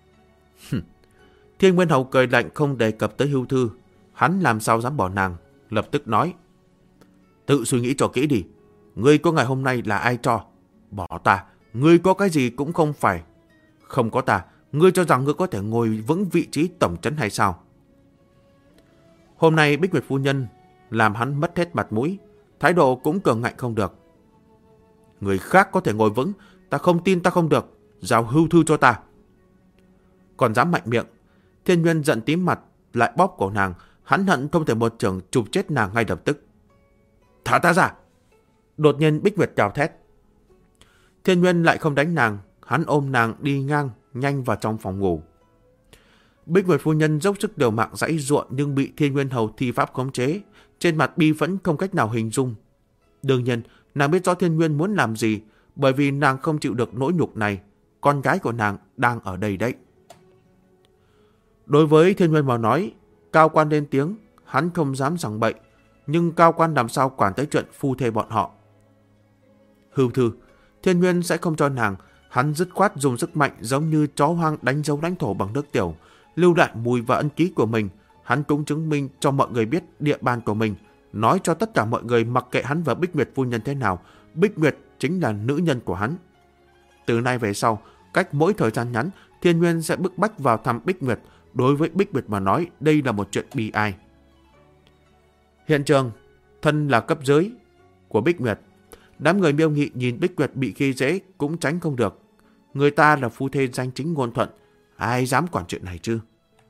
Thiên Nguyên Hầu cười lạnh không đề cập tới Hưu thư, hắn làm sao dám bỏ nàng, lập tức nói: tự suy nghĩ cho kỹ đi, ngươi có ngày hôm nay là ai cho? Bỏ ta, ngươi có cái gì cũng không phải. Không có ta, ngươi cho rằng ngươi có thể ngồi vững vị trí tổng trấn hay sao? Hôm nay Bích Nguyệt phu nhân làm hắn mất hết mặt mũi, thái độ cũng cường ngạnh không được. Người khác có thể ngồi vững, ta không tin ta không được, giao Hưu thư cho ta. Còn dám mạnh miệng. Thiên Nguyên giận tím mặt, lại bóp cổ nàng, hắn hận không thể một chưởng chụp chết nàng ngay lập tức. Thả ta ra! Đột nhiên Bích Nguyệt gào thét. Thiên Nguyên lại không đánh nàng, hắn ôm nàng đi ngang, nhanh vào trong phòng ngủ. Bích Nguyệt phu nhân dốc sức liều mạng giãy giụa nhưng bị Thiên Nguyên Hầu thi pháp khống chế, trên mặt bi phẫn không cách nào hình dung. Đương nhiên, nàng biết rõ Thiên Nguyên muốn làm gì, bởi vì nàng không chịu được nỗi nhục này. Con gái của nàng đang ở đây đấy. Đối với Thiên Nguyên mà nói, Cao Quan lên tiếng, hắn không dám sằng bậy, nhưng Cao Quan làm sao quản tới chuyện phu thê bọn họ. Hưu thư, Thiên Nguyên sẽ không cho nàng, hắn dứt khoát dùng sức mạnh giống như chó hoang đánh dấu lãnh thổ bằng nước tiểu, lưu lại mùi và ân ký của mình. Hắn cũng chứng minh cho mọi người biết địa bàn của mình, nói cho tất cả mọi người mặc kệ hắn và Bích Nguyệt phu nhân thế nào, Bích Nguyệt chính là nữ nhân của hắn. Từ nay về sau, cách mỗi thời gian ngắn, Thiên Nguyên sẽ bức bách vào thăm Bích Nguyệt. Đối với Bích Nguyệt mà nói, đây là một chuyện bi ai. Hiện trường, thân là cấp dưới của Bích Nguyệt. Đám người Miêu Nghị nhìn Bích Nguyệt bị khi dễ cũng tránh không được. Người ta là phu thê danh chính ngôn thuận, ai dám quản chuyện này chứ?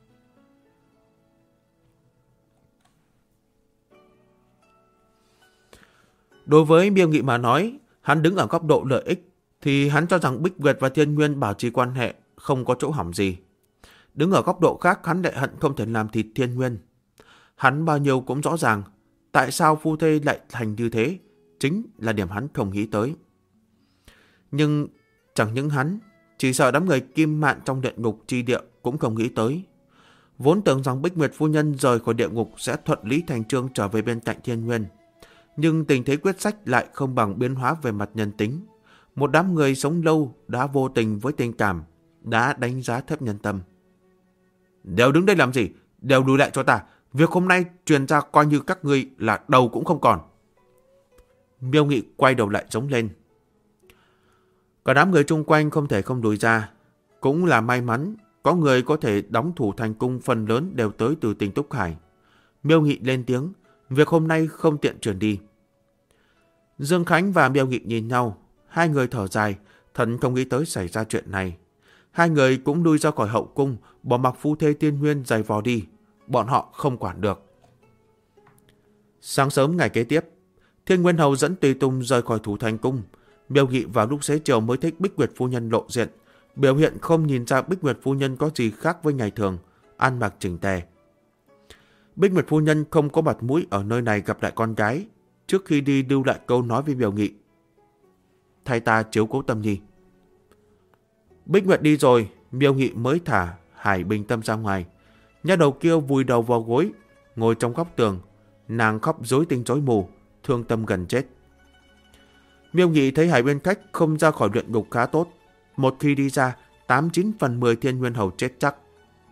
Đối với Miêu Nghị mà nói, hắn đứng ở góc độ lợi ích, thì hắn cho rằng Bích Nguyệt và Thiên Nguyên bảo trì quan hệ không có chỗ hỏng gì. Đứng ở góc độ khác, hắn lại hận không thể làm thịt Thiên Nguyên. Hắn bao nhiêu cũng rõ ràng, tại sao phu thê lại thành như thế, chính là điểm hắn không nghĩ tới. Nhưng chẳng những hắn, chỉ sợ đám người Kim Mạn trong địa ngục chi địa cũng không nghĩ tới. Vốn tưởng rằng Bích Nguyệt phu nhân rời khỏi địa ngục sẽ thuận lý thành trương trở về bên cạnh Thiên Nguyên. Nhưng tình thế quyết sách lại không bằng biến hóa về mặt nhân tính. Một đám người sống lâu đã vô tình với tình cảm, đã đánh giá thấp nhân tâm. Đều đứng đây làm gì? Đều lùi lại cho ta. Việc hôm nay truyền ra coi như các ngươi là đầu cũng không còn. Miêu Nghị quay đầu lại giống lên. Cả đám người chung quanh không thể không lùi ra. Cũng là may mắn, có người có thể đóng thủ thành cung phần lớn đều tới từ Tình Túc Hải. Miêu Nghị lên tiếng, việc hôm nay không tiện chuyển đi. Dương Khánh và Miêu Nghị nhìn nhau, hai người thở dài, thần không nghĩ tới xảy ra chuyện này. Hai người cũng lui ra khỏi hậu cung, bỏ mặc phu thê Thiên Nguyên giày vò đi. Bọn họ không quản được. Sáng sớm ngày kế tiếp, Thiên Nguyên Hầu dẫn tùy tùng rời khỏi Thủ Thành Cung. Miêu Nghị vào lúc xế chiều mới thấy Bích Nguyệt phu nhân lộ diện. Biểu hiện không nhìn ra Bích Nguyệt phu nhân có gì khác với ngày thường, ăn mặc chỉnh tề. Bích Nguyệt phu nhân không có mặt mũi ở nơi này gặp lại con gái. Trước khi đi lưu lại câu nói với Miêu Nghị: thay ta chiếu cố Tâm Nhi. Bích Nguyệt đi rồi, Miêu Nghị mới thả Hải Bình Tâm ra ngoài. Nha đầu kia vùi đầu vào gối, ngồi trong góc tường. Nàng khóc rối tinh rối mù, thương tâm gần chết. Miêu Nghị thấy Hải Bên Khách không ra khỏi luyện ngục khá tốt. Một khi đi ra, 89 phần 10 Thiên Nguyên Hầu chết chắc.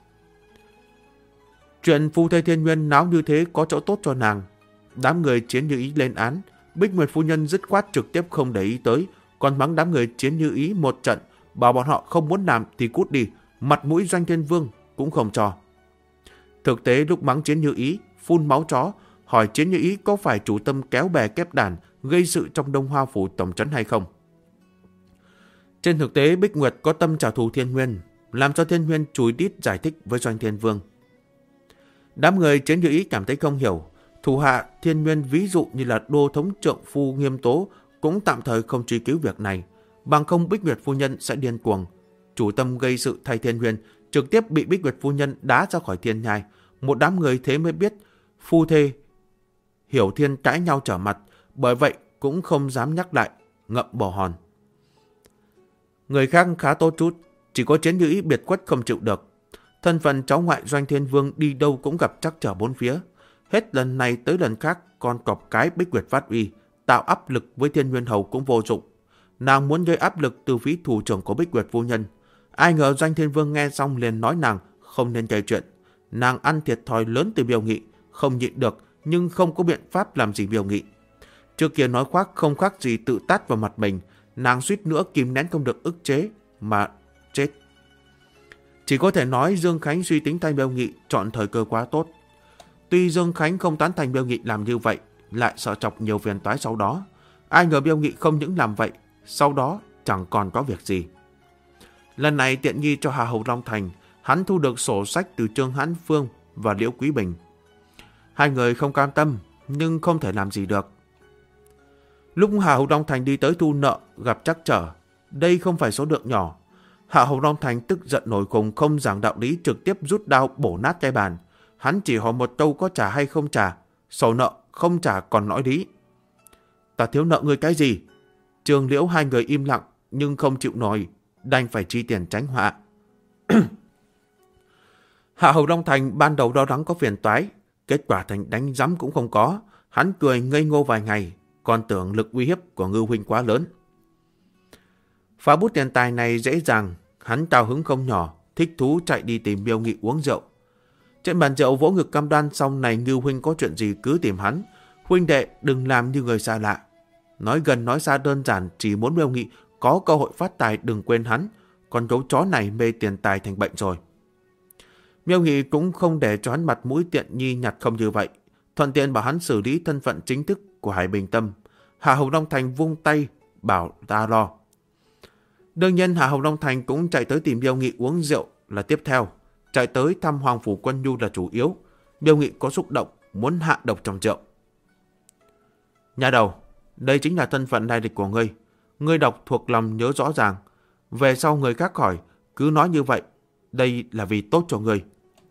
Chuyện phu thê Thiên Nguyên náo như thế có chỗ tốt cho nàng. Đám người Chiến Như Ý lên án, Bích Nguyệt phu nhân dứt khoát trực tiếp không để ý tới, còn mắng đám người Chiến Như Ý một trận, bảo bọn họ không muốn làm thì cút đi, mặt mũi Doanh Thiên Vương cũng không cho. Thực tế lúc mắng Chiến Như Ý, phun máu chó, hỏi Chiến Như Ý có phải chủ tâm kéo bè kép đàn, gây sự trong Đông Hoa phủ tổng trấn hay không. Trên thực tế Bích Nguyệt có tâm trả thù Thiên Nguyên, làm cho Thiên Nguyên chúi đít giải thích với Doanh Thiên Vương. Đám người Chiến Như Ý cảm thấy không hiểu, thủ hạ Thiên Nguyên ví dụ như là đô thống trượng phu Nghiêm Tố cũng tạm thời không truy cứu việc này, bằng không Bích Nguyệt phu nhân sẽ điên cuồng. Chủ tâm gây sự thay Thiên Nguyên, trực tiếp bị Bích Nguyệt phu nhân đá ra khỏi thiên nhai. Một đám người thế mới biết phu thê Hiểu Thiên cãi nhau trở mặt, bởi vậy cũng không dám nhắc lại, ngậm bồ hòn. Người khác khá tốt chút, chỉ có Chiến Như Ý biệt quất không chịu được. Thân phận cháu ngoại Doanh Thiên Vương đi đâu cũng gặp trắc trở bốn phía. Hết lần này tới lần khác con cọp cái Bích Nguyệt phát uy, tạo áp lực với Thiên Nguyên Hầu cũng vô dụng. Nàng muốn gây áp lực từ phía thủ trưởng của Bích Nguyệt phu nhân. Ai ngờ Doanh Thiên Vương nghe xong liền nói nàng không nên gây chuyện. Nàng ăn thiệt thòi lớn từ Miêu Nghị, không nhịn được nhưng không có biện pháp làm gì Miêu Nghị. Trước kia nói khoác không khác gì tự tát vào mặt mình, nàng suýt nữa kìm nén không được ức chế mà chết. Chỉ có thể nói Dương Khánh suy tính thay Miêu Nghị chọn thời cơ quá tốt. Tuy Dương Khánh không tán thành Miêu Nghị làm như vậy, lại sợ chọc nhiều phiền toái sau đó. Ai ngờ Miêu Nghị không những làm vậy, sau đó chẳng còn có việc gì. Lần này tiện nghi cho Hà Hầu Long Thành, hắn thu được sổ sách từ Trương Hãn Phương và Liễu Quý Bình. Hai người không cam tâm, nhưng không thể làm gì được. Lúc Hà Hầu Long Thành đi tới thu nợ, gặp trắc trở. Đây không phải số lượng nhỏ. Hà Hầu Long Thành tức giận nổi khùng, không giảng đạo lý, trực tiếp rút đao bổ nát cái bàn. Hắn chỉ hỏi một câu có trả hay không trả. Sổ nợ không trả còn nói lý. Ta thiếu nợ người cái gì? Trương Liễu hai người im lặng nhưng không chịu nổi, đành phải chi tiền tránh họa. Hạ Hầu Long Thành ban đầu lo lắng có phiền toái, kết quả thành đánh rắm cũng không có. Hắn cười ngây ngô vài ngày, còn tưởng lực uy hiếp của Ngưu huynh quá lớn. Phá bút tiền tài này dễ dàng, hắn cao hứng không nhỏ, thích thú chạy đi tìm Miêu Nghị uống rượu. Trên bàn rượu vỗ ngực cam đoan xong này Ngưu huynh có chuyện gì cứ tìm hắn. Huynh đệ đừng làm như người xa lạ. Nói gần nói xa đơn giản, chỉ muốn Miêu Nghị có cơ hội phát tài đừng quên hắn. Còn gấu chó này mê tiền tài thành bệnh rồi. Miêu Nghị cũng không để cho hắn mặt mũi tiện nhi nhặt không như vậy. Thuận tiện bảo hắn xử lý thân phận chính thức của Hải Bình Tâm. Hạ Hầu Long Thành vung tay bảo ta lo. Đương nhiên Hạ Hầu Long Thành cũng chạy tới tìm Miêu Nghị uống rượu là tiếp theo. Chạy tới thăm Hoàng Phủ Quân Nhu là chủ yếu. Miêu Nghị có xúc động muốn hạ độc trong rượu. Nhà đầu, đây chính là thân phận lai lịch của ngươi. Ngươi đọc thuộc lòng nhớ rõ ràng. Về sau người khác hỏi, cứ nói như vậy. Đây là vì tốt cho ngươi.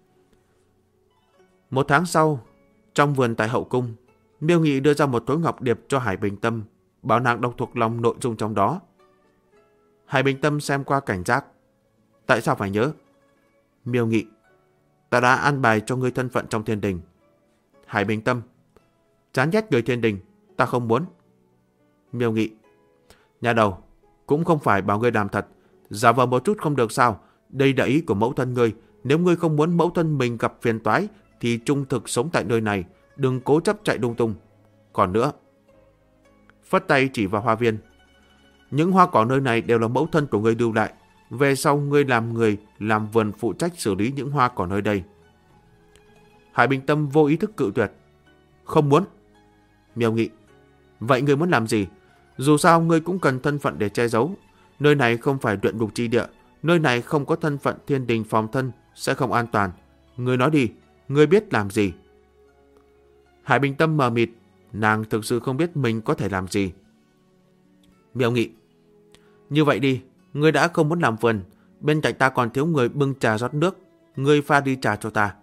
Một tháng sau, trong vườn tại hậu cung, Miêu Nghị đưa ra một túi ngọc điệp cho Hải Bình Tâm, bảo nàng đọc thuộc lòng nội dung trong đó. Hải Bình Tâm xem qua cảnh giác. Tại sao phải nhớ? Miêu Nghị, ta đã an bài cho ngươi thân phận trong thiên đình. Hải Bình Tâm, chán ghét người thiên đình, ta không muốn. Miêu Nghị, nhà đầu, cũng không phải bảo ngươi làm thật, giả vờ một chút không được sao? Đây là ý của mẫu thân ngươi, nếu ngươi không muốn mẫu thân mình gặp phiền toái thì trung thực sống tại nơi này, đừng cố chấp chạy lung tung. Còn nữa, phất tay chỉ vào hoa viên. Những hoa cỏ nơi này đều là mẫu thân của ngươi lưu lại. Về sau ngươi làm người làm vườn phụ trách xử lý những hoa cỏ nơi đây. Hải Bình Tâm vô ý thức cự tuyệt. Không muốn. Miêu Nghị, vậy ngươi muốn làm gì? Dù sao ngươi cũng cần thân phận để che giấu. Nơi này không phải luyện ngục chi địa. Nơi này không có thân phận thiên đình phòng thân, sẽ không an toàn. Ngươi nói đi, ngươi biết làm gì? Hải Bình Tâm mờ mịt, nàng thực sự không biết mình có thể làm gì. Miêu Nghị: như vậy đi, ngươi đã không muốn làm vườn, bên cạnh ta còn thiếu người bưng trà rót nước, ngươi pha đi trà cho ta.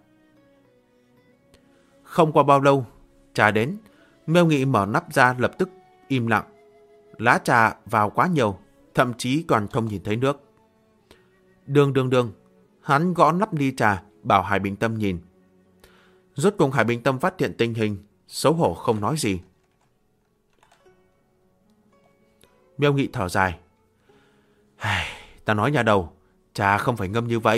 Không qua bao lâu, trà đến. Miêu Nghị mở nắp ra lập tức im lặng. Lá trà vào quá nhiều, thậm chí còn không nhìn thấy nước. Đương, hắn gõ nắp ly trà, bảo Hải Bình Tâm nhìn. Rốt cùng Hải Bình Tâm phát hiện tình hình, xấu hổ không nói gì. Miêu Nghị thở dài: ta nói nhà đầu, trà không phải ngâm như vậy.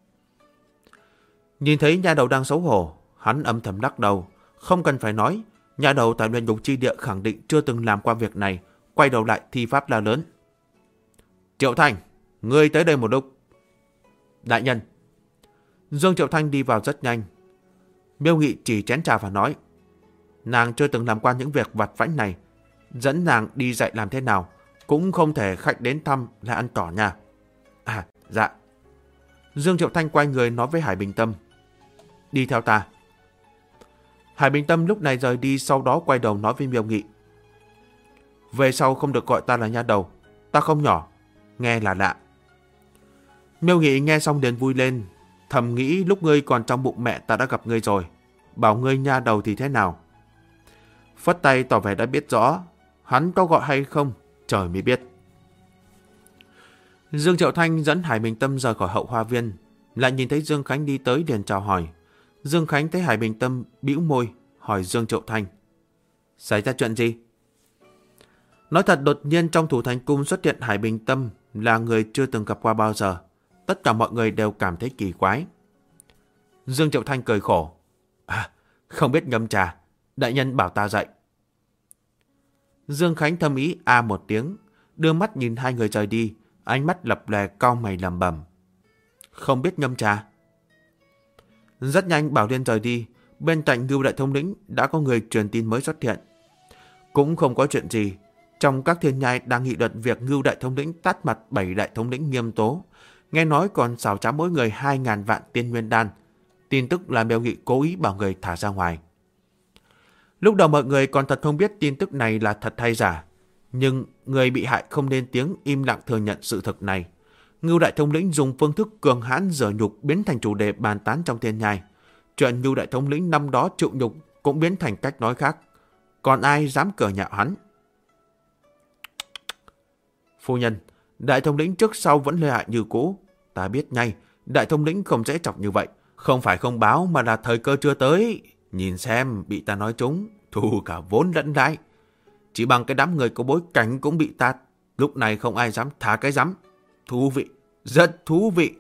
Nhìn thấy nhà đầu đang xấu hổ, hắn âm thầm lắc đầu. Không cần phải nói, nhà đầu tại luyện ngục chi địa khẳng định chưa từng làm qua việc này. Quay đầu lại thi pháp la lớn: Triệu Thanh, ngươi tới đây một lúc. Đại nhân. Dương Triệu Thanh đi vào rất nhanh. Miêu Nghị chỉ chén trà và nói: nàng chưa từng làm qua những việc vặt vãnh này, dẫn nàng đi dạy làm thế nào, cũng không thể khách đến thăm lại ăn cỏ nha. À, dạ. Dương Triệu Thanh quay người nói với Hải Bình Tâm: đi theo ta. Hải Bình Tâm lúc này rời đi, sau đó quay đầu nói với Miêu Nghị: về sau không được gọi ta là nha đầu, ta không nhỏ, nghe là lạ. Miêu Nghị nghe xong liền vui lên, thầm nghĩ lúc ngươi còn trong bụng mẹ ta đã gặp ngươi rồi, bảo ngươi nha đầu thì thế nào. Phất tay tỏ vẻ đã biết rõ, hắn có gọi hay không, trời mới biết. Dương Triệu Thanh dẫn Hải Bình Tâm rời khỏi hậu hoa viên, lại nhìn thấy Dương Khánh đi tới liền chào hỏi. Dương Khánh thấy Hải Bình Tâm bĩu môi, hỏi Dương Triệu Thanh: xảy ra chuyện gì? Nói thật, đột nhiên trong Thủ Thành Cung xuất hiện Hải Bình Tâm là người chưa từng gặp qua bao giờ. Tất cả mọi người đều cảm thấy kỳ quái. Dương Triệu Thanh cười khổ: không biết ngâm trà, đại nhân bảo ta dạy. Dương Khánh thầm ý một tiếng, đưa mắt nhìn hai người rời đi, ánh mắt lập lè cau mày lẩm bẩm: không biết ngâm trà. Rất nhanh Bảo Liên rời đi, bên cạnh Ngưu Đại Thống lĩnh đã có người truyền tin mới xuất hiện. Cũng không có chuyện gì, trong các thiên nhai đang nghị luận việc Ngưu Đại Thống lĩnh tát mặt 7 đại thống lĩnh Nghiêm Tố, nghe nói còn xào trá mỗi người 2.000 vạn tiên nguyên đan. Tin tức là Miêu Nghị cố ý bảo người thả ra ngoài. Lúc đầu mọi người còn thật không biết tin tức này là thật hay giả, nhưng người bị hại không lên tiếng, im lặng thừa nhận sự thực này. Ngưu Đại Thống lĩnh dùng phương thức cường hãn dở nhục biến thành chủ đề bàn tán trong thiên nhai. Chuyện Ngưu Đại Thống lĩnh năm đó chịu nhục cũng biến thành cách nói khác. Còn ai dám cờ nhạo hắn? Phu nhân, Đại Thống lĩnh trước sau vẫn lợi hại như cũ. Ta biết ngay, Đại Thống lĩnh không dễ chọc như vậy. Không phải không báo mà là thời cơ chưa tới. Nhìn xem, bị ta nói trúng, thu cả vốn lẫn lãi. Chỉ bằng cái đám người có bối cảnh cũng bị tát. Lúc này không ai dám thả cái rắm. Thú vị, rất thú vị.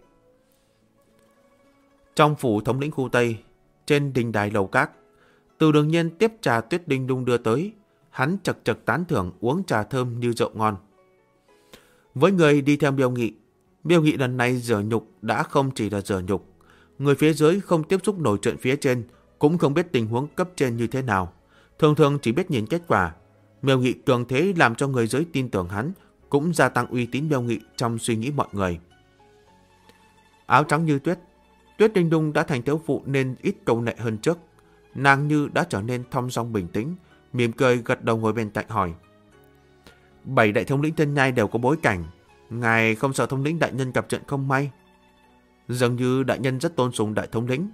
Trong phủ thống lĩnh khu Tây, trên đình đài lầu các, Từ Đường Nhiên tiếp trà Tuyết Đinh Đung đưa tới. Hắn chật chật tán thưởng uống trà thơm như rượu ngon. Với người đi theo Miêu Nghị lần này dở nhục đã không chỉ là dở nhục. Người phía dưới không tiếp xúc nổi chuyện phía trên, cũng không biết tình huống cấp trên như thế nào. Thường thường chỉ biết nhìn kết quả. Miêu Nghị cường thế làm cho người dưới tin tưởng hắn, cũng gia tăng uy tín Miêu Nghị trong suy nghĩ mọi người. Áo trắng như tuyết, Tuyết Đinh Đung đã thành thiếu phụ nên ít câu nệ hơn trước. Nàng như đã trở nên thong dong bình tĩnh, mỉm cười gật đầu ngồi bên cạnh hỏi: 7 đại thống lĩnh thiên nhai đều có bối cảnh, ngài không sợ thống lĩnh đại nhân gặp chuyện không may? Dường như đại nhân rất tôn sùng đại thống lĩnh.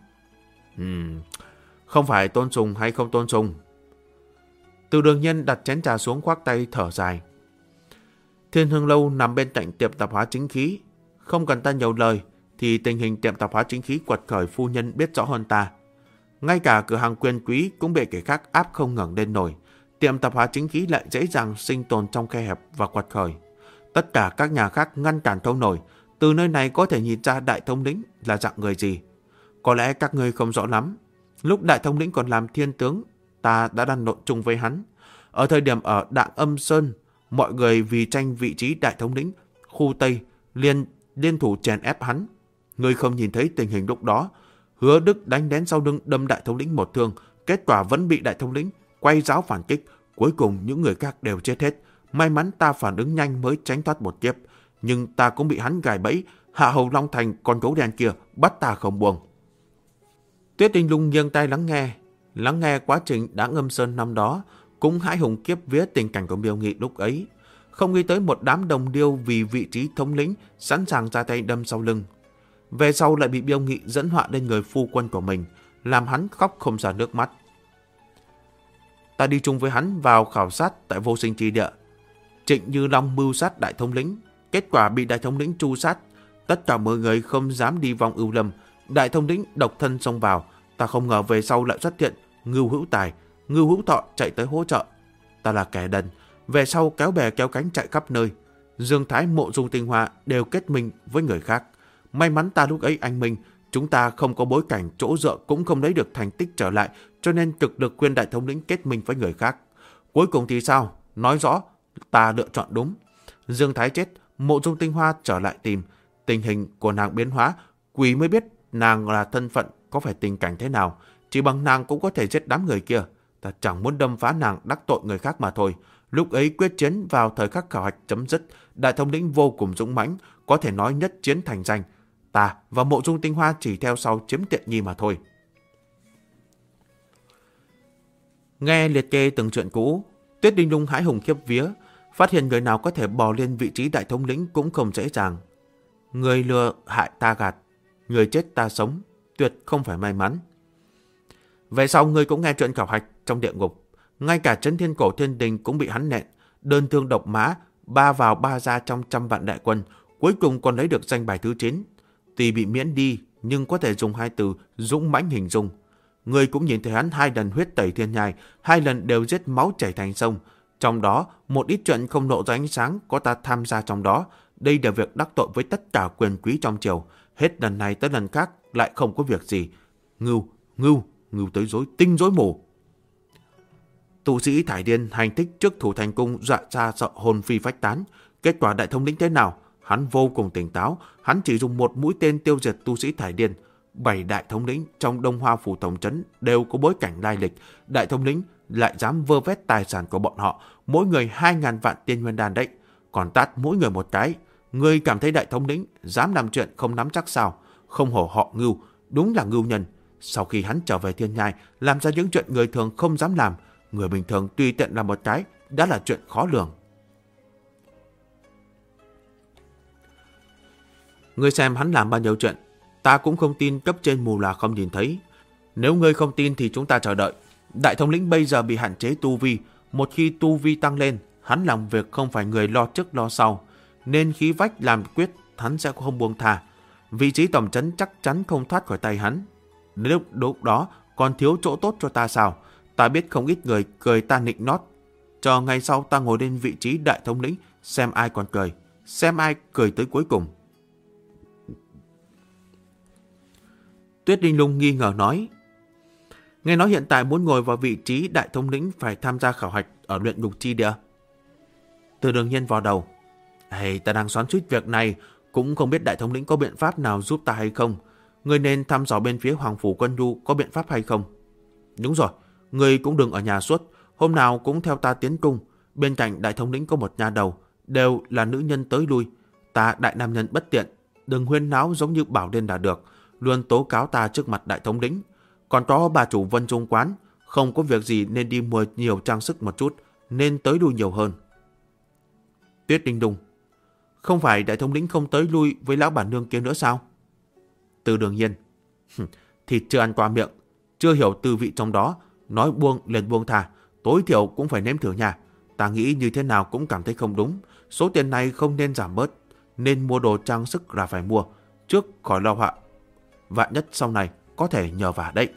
Không phải tôn sùng hay không tôn sùng. Từ Đường Nhiên đặt chén trà xuống, khoác tay thở dài. Thiên Hương Lâu nằm bên cạnh tiệm tạp hóa chính khí. Không cần ta nhiều lời thì tình hình tiệm tạp hóa chính khí quật khởi phu nhân biết rõ hơn ta. Ngay cả cửa hàng quyền quý cũng bị kẻ khác áp không ngẩng lên nổi. Tiệm tạp hóa chính khí lại dễ dàng sinh tồn trong khe hẹp và quật khởi. Tất cả các nhà khác ngăn cản không nổi. Từ nơi này có thể nhìn ra đại thống lĩnh là dạng người gì. Có lẽ các ngươi không rõ lắm. Lúc đại thống lĩnh còn làm thiên tướng, ta đã đan lộn chung với hắn. Ở thời điểm ở Đạng Âm Sơn, mọi người vì tranh vị trí đại thống lĩnh khu Tây liên thủ chèn ép hắn. Ngươi không nhìn thấy tình hình lúc đó. Hứa Đức đánh đến sau lưng đâm đại thống lĩnh một thương, kết quả vẫn bị đại thống lĩnh quay giáo phản kích. Cuối cùng những người khác đều chết hết. May mắn ta phản ứng nhanh mới tránh thoát một kiếp. Nhưng ta cũng bị hắn gài bẫy. Hạ Hầu Long Thành con gấu đen kia bắt ta không buông. Tuyết Đinh Lung nghiêng tai lắng nghe. lắng nghe quá trình đã ngâm sơn năm đó, cũng hãi hùng kiếp vía tình cảnh của Miêu Nghị lúc ấy. Không nghĩ tới một đám đồng điêu vì vị trí thống lĩnh sẵn sàng ra tay đâm sau lưng. Về sau lại bị Miêu Nghị dẫn họa lên người phu quân của mình, làm hắn khóc không ra nước mắt. Ta đi chung với hắn vào khảo sát tại Vô Sinh Chi Địa. Trịnh Như Long mưu sát đại thống lĩnh, kết quả bị đại thống lĩnh tru sát. Tất cả mọi người không dám đi vòng ưu lâm, đại thống lĩnh độc thân xông vào. Ta không ngờ về sau lại xuất hiện Ngưu Hữu Tài, Ngưu Hữu Thọ chạy tới hỗ trợ. Ta là kẻ đần, về sau kéo bè kéo cánh chạy khắp nơi. Dương Thái, Mộ Dung Tinh Hoa đều kết minh với người khác. May mắn ta lúc ấy anh minh, chúng ta không có bối cảnh chỗ dựa cũng không lấy được thành tích trở lại, cho nên cực lực khuyên đại thống lĩnh kết minh với người khác. Cuối cùng thì sao? Nói rõ, ta lựa chọn đúng. Dương Thái chết, Mộ Dung Tinh Hoa trở lại tìm. Tình hình của nàng biến hóa, quỷ mới biết nàng là thân phận có phải tình cảnh thế nào. Chỉ bằng nàng cũng có thể giết đám người kia. Ta chẳng muốn đâm phá nàng đắc tội người khác mà thôi. Lúc ấy quyết chiến vào thời khắc khảo hạch chấm dứt, đại thống lĩnh vô cùng dũng mãnh, có thể nói nhất chiến thành danh. Ta và Mộ Dung Tinh Hoa chỉ theo sau chiếm tiện nghi mà thôi. Nghe liệt kê từng chuyện cũ, Tuyết Đinh Lung hãi hùng khiếp vía, phát hiện người nào có thể bò lên vị trí đại thống lĩnh cũng không dễ dàng. Người lừa hại ta gạt, người chết ta sống, tuyệt không phải may mắn. Về sau người cũng nghe chuyện khảo hạch trong địa ngục, ngay cả Trấn Thiên Cổ Thiên Đình cũng bị hắn nện, đơn thương độc mã, ba vào ba ra trong 100 vạn đại quân, cuối cùng còn lấy được danh bài thứ 9. Tuy bị miễn đi, nhưng có thể dùng hai từ dũng mãnh hình dung. Người cũng nhìn thấy hắn 2 lần huyết tẩy thiên nhai, 2 lần đều giết máu chảy thành sông. Trong đó, một ít chuyện không lộ ra ánh sáng có ta tham gia trong đó. Đây là việc đắc tội với tất cả quyền quý trong triều. Hết lần này tới lần khác lại không có việc gì. Ngưu tới rối tinh rối mù. Tu sĩ thải điên hành thích trước thủ thành cung dọa ra sợ hồn phi phách tán. Kết quả đại thống lĩnh thế nào? Hắn vô cùng tỉnh táo, hắn chỉ dùng một mũi tên tiêu diệt tu sĩ thải điên. 7 đại thống lĩnh trong Đông Hoa phủ tổng trấn đều có bối cảnh lai lịch. Đại thống lĩnh lại dám vơ vét tài sản của bọn họ, mỗi người 2.000 vạn tiên nguyên đan đấy, còn tát mỗi người một cái. Người cảm thấy đại thống lĩnh dám làm chuyện không nắm chắc sao? Không hổ họ Ngưu, đúng là ngưu nhân. Sau khi hắn trở về thiên nhai, làm ra những chuyện người thường không dám làm, người bình thường tùy tiện làm một cái đã là chuyện khó lường. Ngươi xem hắn làm bao nhiêu chuyện, ta cũng không tin cấp trên mù là không nhìn thấy. Nếu ngươi không tin thì chúng ta chờ đợi. Đại thống lĩnh bây giờ bị hạn chế tu vi, một khi tu vi tăng lên, hắn làm việc không phải người lo trước lo sau, nên khí vách làm quyết hắn sẽ không buông tha. Vị trí tổng trấn chắc chắn không thoát khỏi tay hắn. Nếu lúc đó còn thiếu chỗ tốt cho ta sao? Ta biết không ít người cười ta nịnh nót. Cho ngày sau ta ngồi lên vị trí đại thống lĩnh, xem ai còn cười, xem ai cười tới cuối cùng. Tuyết Đinh Lung nghi ngờ nói. Nghe nói hiện tại muốn ngồi vào vị trí đại thống lĩnh phải tham gia khảo hạch ở luyện ngục chi địa. Từ Đường Nhiên vào đầu. Ta đang xoắn xuýt việc này, cũng không biết đại thống lĩnh có biện pháp nào giúp ta hay không. Người nên thăm dò bên phía Hoàng Phủ Quân Nhu có biện pháp hay không. Đúng rồi, người cũng đừng ở nhà suốt, hôm nào cũng theo ta tiến cung. Bên cạnh đại thống lĩnh có một nha đầu, đều là nữ nhân tới lui. Ta đại nam nhân bất tiện, đừng huyên náo giống như Bảo Liên là được, luôn tố cáo ta trước mặt đại thống lĩnh. Còn có bà chủ Vân Trung quán, không có việc gì nên đi mua nhiều trang sức một chút, nên tới lui nhiều hơn. Tuyết Đinh Đùng. Không phải đại thống lĩnh không tới lui với lão bản nương kia nữa sao? Từ Đường Nhiên. Thịt chưa ăn qua miệng, chưa hiểu tư vị trong đó, nói buông liền buông thà, tối thiểu cũng phải nếm thử nha. Ta nghĩ như thế nào cũng cảm thấy không đúng, số tiền này không nên giảm bớt, nên mua đồ trang sức là phải mua, trước khỏi lo họa. Vạn nhất sau này có thể nhờ vả đấy.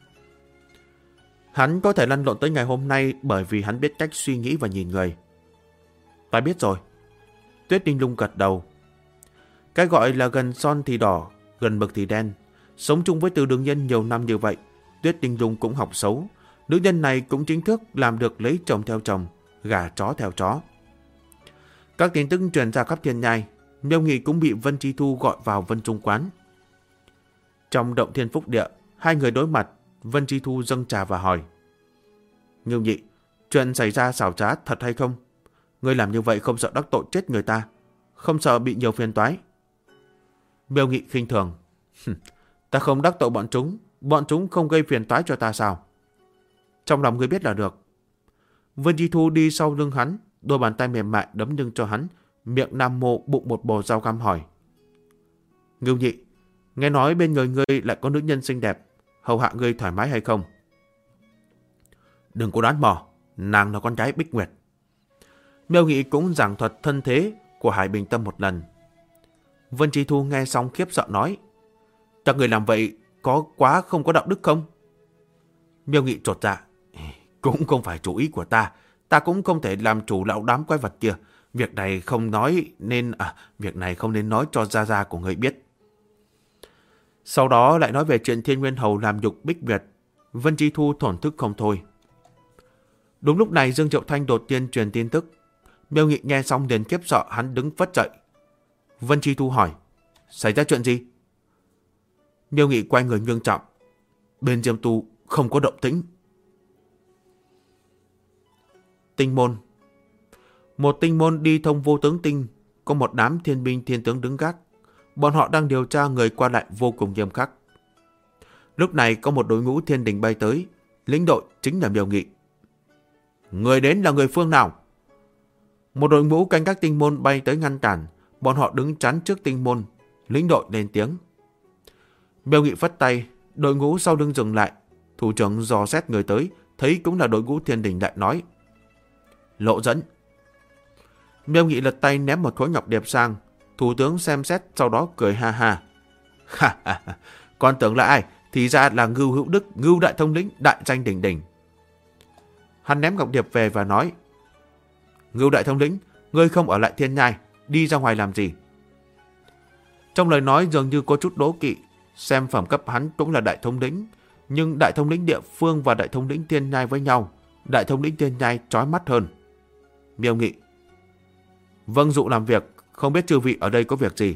Hắn có thể lăn lộn tới ngày hôm nay bởi vì hắn biết cách suy nghĩ và nhìn người. Ta biết rồi. Tuyết Đinh Lung gật đầu. Cái gọi là gần son thì đỏ, gần mực thì đen. Sống chung với Từ Đường Nhân nhiều năm như vậy, Tuyết Đinh Lung cũng học xấu. Nữ nhân này cũng chính thức làm được lấy chồng theo chồng, gả chó theo chó. Các tin tức truyền ra khắp thiên nhai, Miêu Nghị cũng bị Vân Chi Thu gọi vào Vân Trung quán. Trong động Thiên Phúc Địa, hai người đối mặt, Vân Chi Thu dâng trà và hỏi. Ngưu Nhị, chuyện xảy ra xảo trá thật hay không? Ngươi làm như vậy không sợ đắc tội chết người ta, không sợ bị nhiều phiền toái? Miêu Nghị khinh thường. Ta không đắc tội bọn chúng không gây phiền toái cho ta sao? trong lòng ngươi biết là được. Vân Chi Thu đi sau lưng hắn, đôi bàn tay mềm mại đấm lưng cho hắn, miệng nam mô bụng một bồ dao găm hỏi. Ngưu Nhị, nghe nói bên người ngươi lại có nữ nhân xinh đẹp, hầu hạ ngươi thoải mái hay không? Đừng có đoán mò, nàng là con gái Bích Nguyệt. Miêu Nghị cũng giảng thuật thân thế của Hải Bình Tâm một lần. Vân Chi Thu nghe xong khiếp sợ nói, các người làm vậy có quá không có đạo đức không? Miêu Nghị chột dạ, cũng không phải chủ ý của ta, ta cũng không thể làm chủ lão đám quái vật kia. Việc này không nên nói cho gia gia của người biết. Sau đó lại nói về chuyện Thiên Nguyên Hầu làm nhục Bích Nguyệt. Vân Chi Thu thổn thức không thôi. Đúng lúc này Dương Triệu Thanh đột nhiên truyền tin tức. Miêu Nghị nghe xong liền khiếp sợ, hắn đứng phất dậy. Vân Chi Thu hỏi, xảy ra chuyện gì? Miêu Nghị quay người ngưng trọng. Bên Diêm Tu không có động tĩnh. Tinh môn. Một tinh môn đi thông vô tướng tinh, có một đám thiên binh thiên tướng đứng gác. Bọn họ đang điều tra người qua lại vô cùng nghiêm khắc. Lúc này có một đội ngũ thiên đình bay tới, lĩnh đội chính là Miêu Nghị. Người đến là người phương nào? Một đội ngũ canh các tinh môn bay tới ngăn cản, bọn họ đứng chắn trước tinh môn, lĩnh đội lên tiếng. Miêu Nghị phất tay, đội ngũ sau lưng dừng lại, thủ trưởng dò xét người tới, thấy cũng là đội ngũ thiên đình lại nói. Lộ dẫn. Miêu Nghị lật tay ném một khối ngọc điệp sang, thủ tướng xem xét sau đó cười ha ha. Ha ha ha, con tưởng là ai? Thì ra là Ngưu Hữu Đức, Ngưu Đại Thống Lĩnh, đại danh đỉnh đỉnh. Hắn ném ngọc điệp về và nói, Ngưu Đại Thống Lĩnh, ngươi không ở lại Thiên Nhai, đi ra ngoài làm gì? Trong lời nói dường như có chút đố kỵ, xem phẩm cấp hắn cũng là Đại Thống Lĩnh, nhưng Đại Thống Lĩnh địa phương và Đại Thống Lĩnh Thiên Nhai với nhau, Đại Thống Lĩnh Thiên Nhai chói mắt hơn. Miêu Nghị, vâng dụ làm việc, không biết chư vị ở đây có việc gì?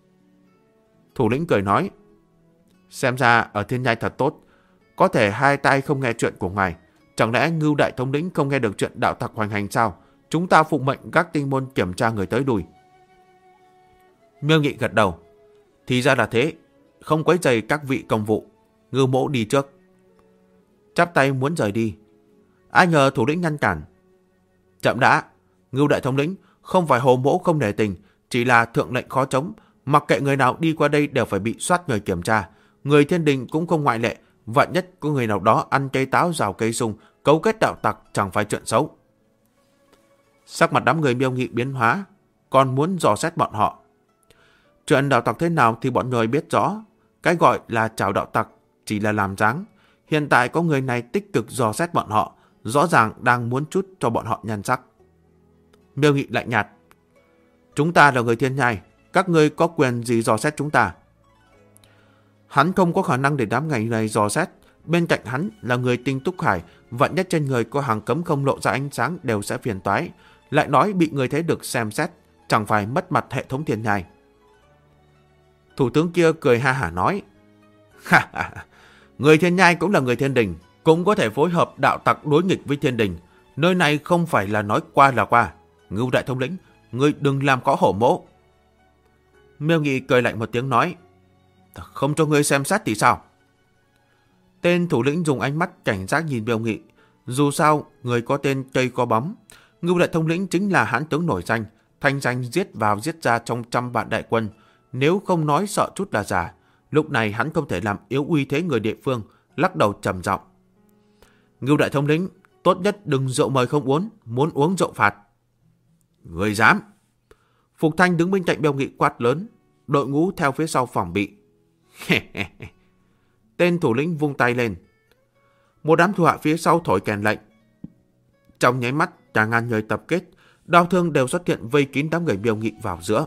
Thủ lĩnh cười nói, xem ra ở Thiên Nhai thật tốt, có thể hai tai không nghe chuyện của ngài. Chẳng lẽ Ngưu Đại Thống Lĩnh không nghe được chuyện đạo tặc hoành hành sao? Chúng ta phụng mệnh các tinh môn kiểm tra người tới đùi. Miêu Nghị gật đầu. Thì ra là thế, không quấy rầy các vị công vụ. Ngưu mỗ đi trước. Chắp tay muốn rời đi. Ai ngờ thủ lĩnh ngăn cản. Chậm đã, Ngưu Đại Thống Lĩnh, không phải Hồ mỗ không nể tình, chỉ là thượng lệnh khó chống. Mặc kệ người nào đi qua đây đều phải bị soát người kiểm tra. Người thiên đình cũng không ngoại lệ. Vạn nhất có người nào đó ăn cây táo rào cây sung, cấu kết đạo tặc chẳng phải chuyện xấu. Sắc mặt đám người Miêu Nghị biến hóa, còn muốn dò xét bọn họ. Chuyện đạo tặc thế nào thì bọn người biết rõ. Cái gọi là chào đạo tặc chỉ là làm dáng. Hiện tại có người này tích cực dò xét bọn họ, rõ ràng đang muốn chút cho bọn họ nhan sắc. Miêu Nghị lạnh nhạt. Chúng ta là người Thiên Nhai, các ngươi có quyền gì dò xét chúng ta? Hắn không có khả năng để đám người này dò xét. Bên cạnh hắn là người Tinh Túc Hải, vạn nhất trên người có hàng cấm không lộ ra ánh sáng đều sẽ phiền toái. Lại nói bị người thấy được xem xét, chẳng phải mất mặt hệ thống Thiên Nhai. Thủ tướng kia cười ha hả nói, ha ha, người Thiên Nhai cũng là người Thiên Đình, cũng có thể phối hợp đạo tặc đối nghịch với Thiên Đình. Nơi này không phải là nói qua là qua. Ngưu Đại Thống Lĩnh, ngươi đừng làm khó hổ mỗ. Miêu Nghị cười lạnh một tiếng nói, không cho ngươi xem xét thì sao? Tên thủ lĩnh dùng ánh mắt cảnh giác nhìn Miêu Nghị. Dù sao, người có tên cây có bóng. Ngưu Đại Thống Lĩnh chính là hãn tướng nổi danh, thanh danh giết vào giết ra trong trăm vạn đại quân. Nếu không nói sợ chút là giả. Lúc này hắn không thể làm yếu uy thế người địa phương, lắc đầu trầm giọng. Ngưu Đại Thống Lĩnh, tốt nhất đừng rượu mời không uống, muốn uống rượu phạt. Người dám! Phục Thanh đứng bên cạnh Miêu Nghị quát lớn, đội ngũ theo phía sau phòng bị. Tên thủ lĩnh vung tay lên. Một đám thủ hạ phía sau thổi kèn lệnh. Trong nháy mắt, cả ngàn người tập kết, đao thương đều xuất hiện vây kín đám người Miêu Nghị vào giữa.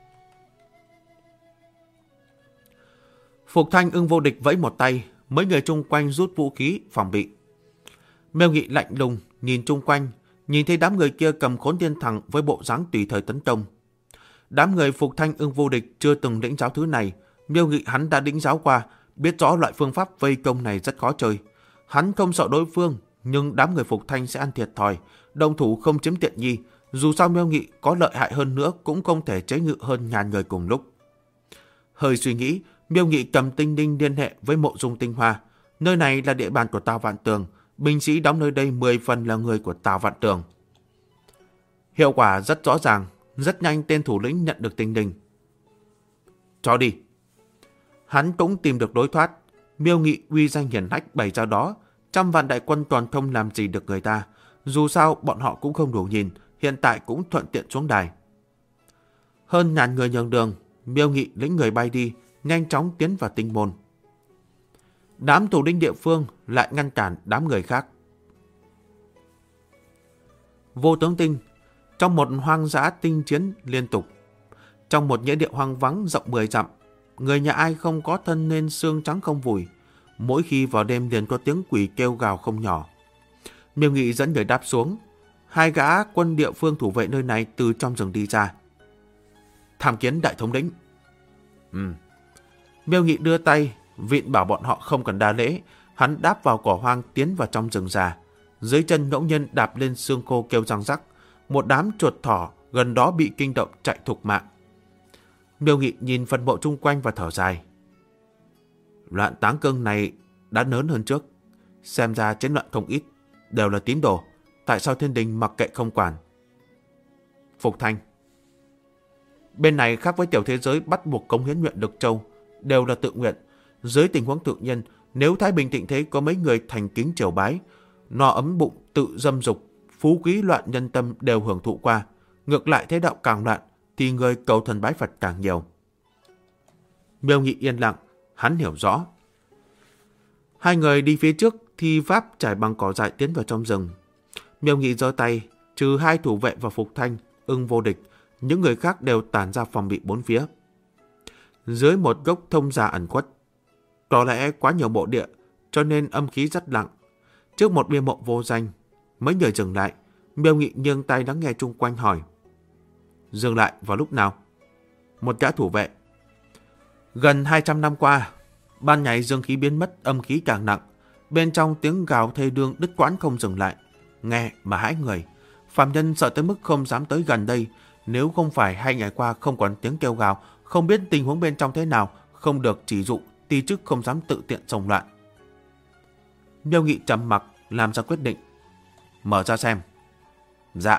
Phục Thanh Ưng Vô Địch vẫy một tay, mấy người chung quanh rút vũ khí phòng bị. Miêu Nghị lạnh lùng nhìn chung quanh, nhìn thấy đám người kia cầm khốn thiên thẳng với bộ dáng tùy thời tấn công. Đám người Phục Thanh Ưng Vô Địch chưa từng lĩnh giáo thứ này, Miêu Nghị hắn đã lĩnh giáo qua, biết rõ loại phương pháp vây công này rất khó chơi. Hắn không sợ đối phương, nhưng đám người Phục Thanh sẽ ăn thiệt thòi, động thủ không chiếm tiện nghi. Dù sao Miêu Nghị có lợi hại hơn nữa cũng không thể chế ngự hơn ngàn người cùng lúc. Hơi suy nghĩ, Miêu Nghị cầm tinh đinh liên hệ với Mộ Dung Tinh Hoa. Nơi này là địa bàn của Tào Vạn Tường, binh sĩ đóng nơi đây 10 phần là người của Tào Vạn Tường. Hiệu quả rất rõ ràng, rất nhanh tên thủ lĩnh nhận được tình hình. Cho đi. Hắn cũng tìm được lối thoát. Miêu Nghị uy danh hiển hách bày ra đó, 100 vạn đại quân toàn không làm gì được người ta. Dù sao bọn họ cũng không đủ nhìn, hiện tại cũng thuận tiện xuống đài. Hơn ngàn người nhường đường, Miêu Nghị lĩnh người bay đi, nhanh chóng tiến vào tinh môn. Đám thủ lĩnh địa phương lại ngăn cản đám người khác. Vô tướng tinh, trong một hoang dã tinh chiến liên tục, trong một nghĩa địa hoang vắng rộng 10 dặm, người nhà ai không có thân nên xương trắng không vùi. Mỗi khi vào đêm liền có tiếng quỷ kêu gào không nhỏ. Miêu Nghị dẫn người đáp xuống. 2 gã quân địa phương thủ vệ nơi này từ trong rừng đi ra. Tham kiến đại thống lĩnh. Miêu Nghị đưa tay vịn bảo bọn họ không cần đa lễ. Hắn đáp vào cỏ hoang tiến vào trong rừng già. Dưới chân ngẫu nhiên đạp lên xương khô kêu răng rắc. Một đám chuột thỏ gần đó bị kinh động chạy thục mạng. Miêu Nghị nhìn phần mộ chung quanh và thở dài. Loạn Táng Cương này đã lớn hơn trước. Xem ra chiến loạn không ít, đều là tín đồ. Tại sao thiên đình mặc kệ không quản? Phục Thanh. Bên này khác với tiểu thế giới bắt buộc cống hiến nguyện được châu, đều là tự nguyện. Dưới tình huống tự nhiên, nếu thái bình thịnh thế có mấy người thành kính triều bái, no ấm bụng tự dâm dục, phú quý loạn nhân tâm đều hưởng thụ qua. Ngược lại thế đạo càng loạn, thì người cầu thần bái Phật càng nhiều. Miêu Nghị yên lặng, hắn hiểu rõ. 2 người đi phía trước thi pháp trải bằng cỏ dại tiến vào trong rừng. Miêu Nghị giơ tay, trừ 2 thủ vệ và Phục Thanh, Ưng Vô Địch, những người khác đều tản ra phòng bị 4 phía. Dưới một gốc thông già ẩn khuất, có lẽ quá nhiều mộ địa, cho nên âm khí rất lặng. Trước một bia mộ vô danh, mấy người dừng lại. Miêu Nghị nghiêng tay lắng nghe chung quanh hỏi. Dừng lại vào lúc nào? Một gã thủ vệ. Gần 200 năm qua, ban ngày dương khí biến mất, âm khí càng nặng. Bên trong tiếng gào thê đương đứt quãng không dừng lại. Nghe mà hãi người. Phàm nhân sợ tới mức không dám tới gần đây. Nếu không phải 2 ngày qua không còn tiếng kêu gào, không biết tình huống bên trong thế nào, không được chỉ dụ, ti chức không dám tự tiện xông loạn. Miêu Nghị trầm mặc làm ra quyết định. Mở ra xem. Dạ.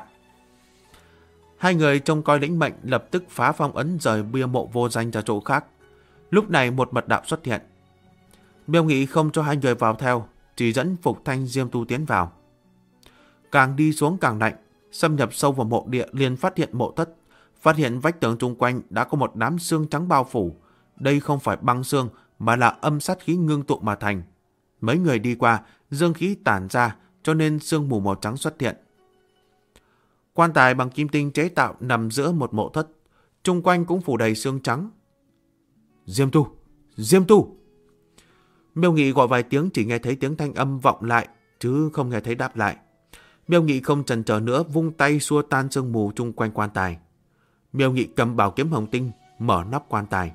2 người trông coi lĩnh mệnh lập tức phá phong ấn rời bia mộ vô danh ra chỗ khác. Lúc này một mật đạo xuất hiện. Miêu Nghị không cho 2 người vào theo, chỉ dẫn Phục Thanh Diêm Tu tiến vào. Càng đi xuống càng lạnh, xâm nhập sâu vào mộ địa liền phát hiện mộ thất, phát hiện vách tường chung quanh đã có một đám xương trắng bao phủ. Đây không phải băng xương mà là âm sát khí ngưng tụ mà thành. Mấy người đi qua, dương khí tản ra cho nên sương mù màu trắng xuất hiện. Quan tài bằng kim tinh chế tạo nằm giữa một mộ thất, chung quanh cũng phủ đầy xương trắng. Diêm Tu! Diêm Tu! Miêu Nghị gọi vài tiếng, chỉ nghe thấy tiếng thanh âm vọng lại, chứ không nghe thấy đáp lại. Miêu Nghị không chần chờ nữa, vung tay xua tan sương mù chung quanh quan tài. Miêu Nghị cầm bảo kiếm hồng tinh, mở nắp quan tài.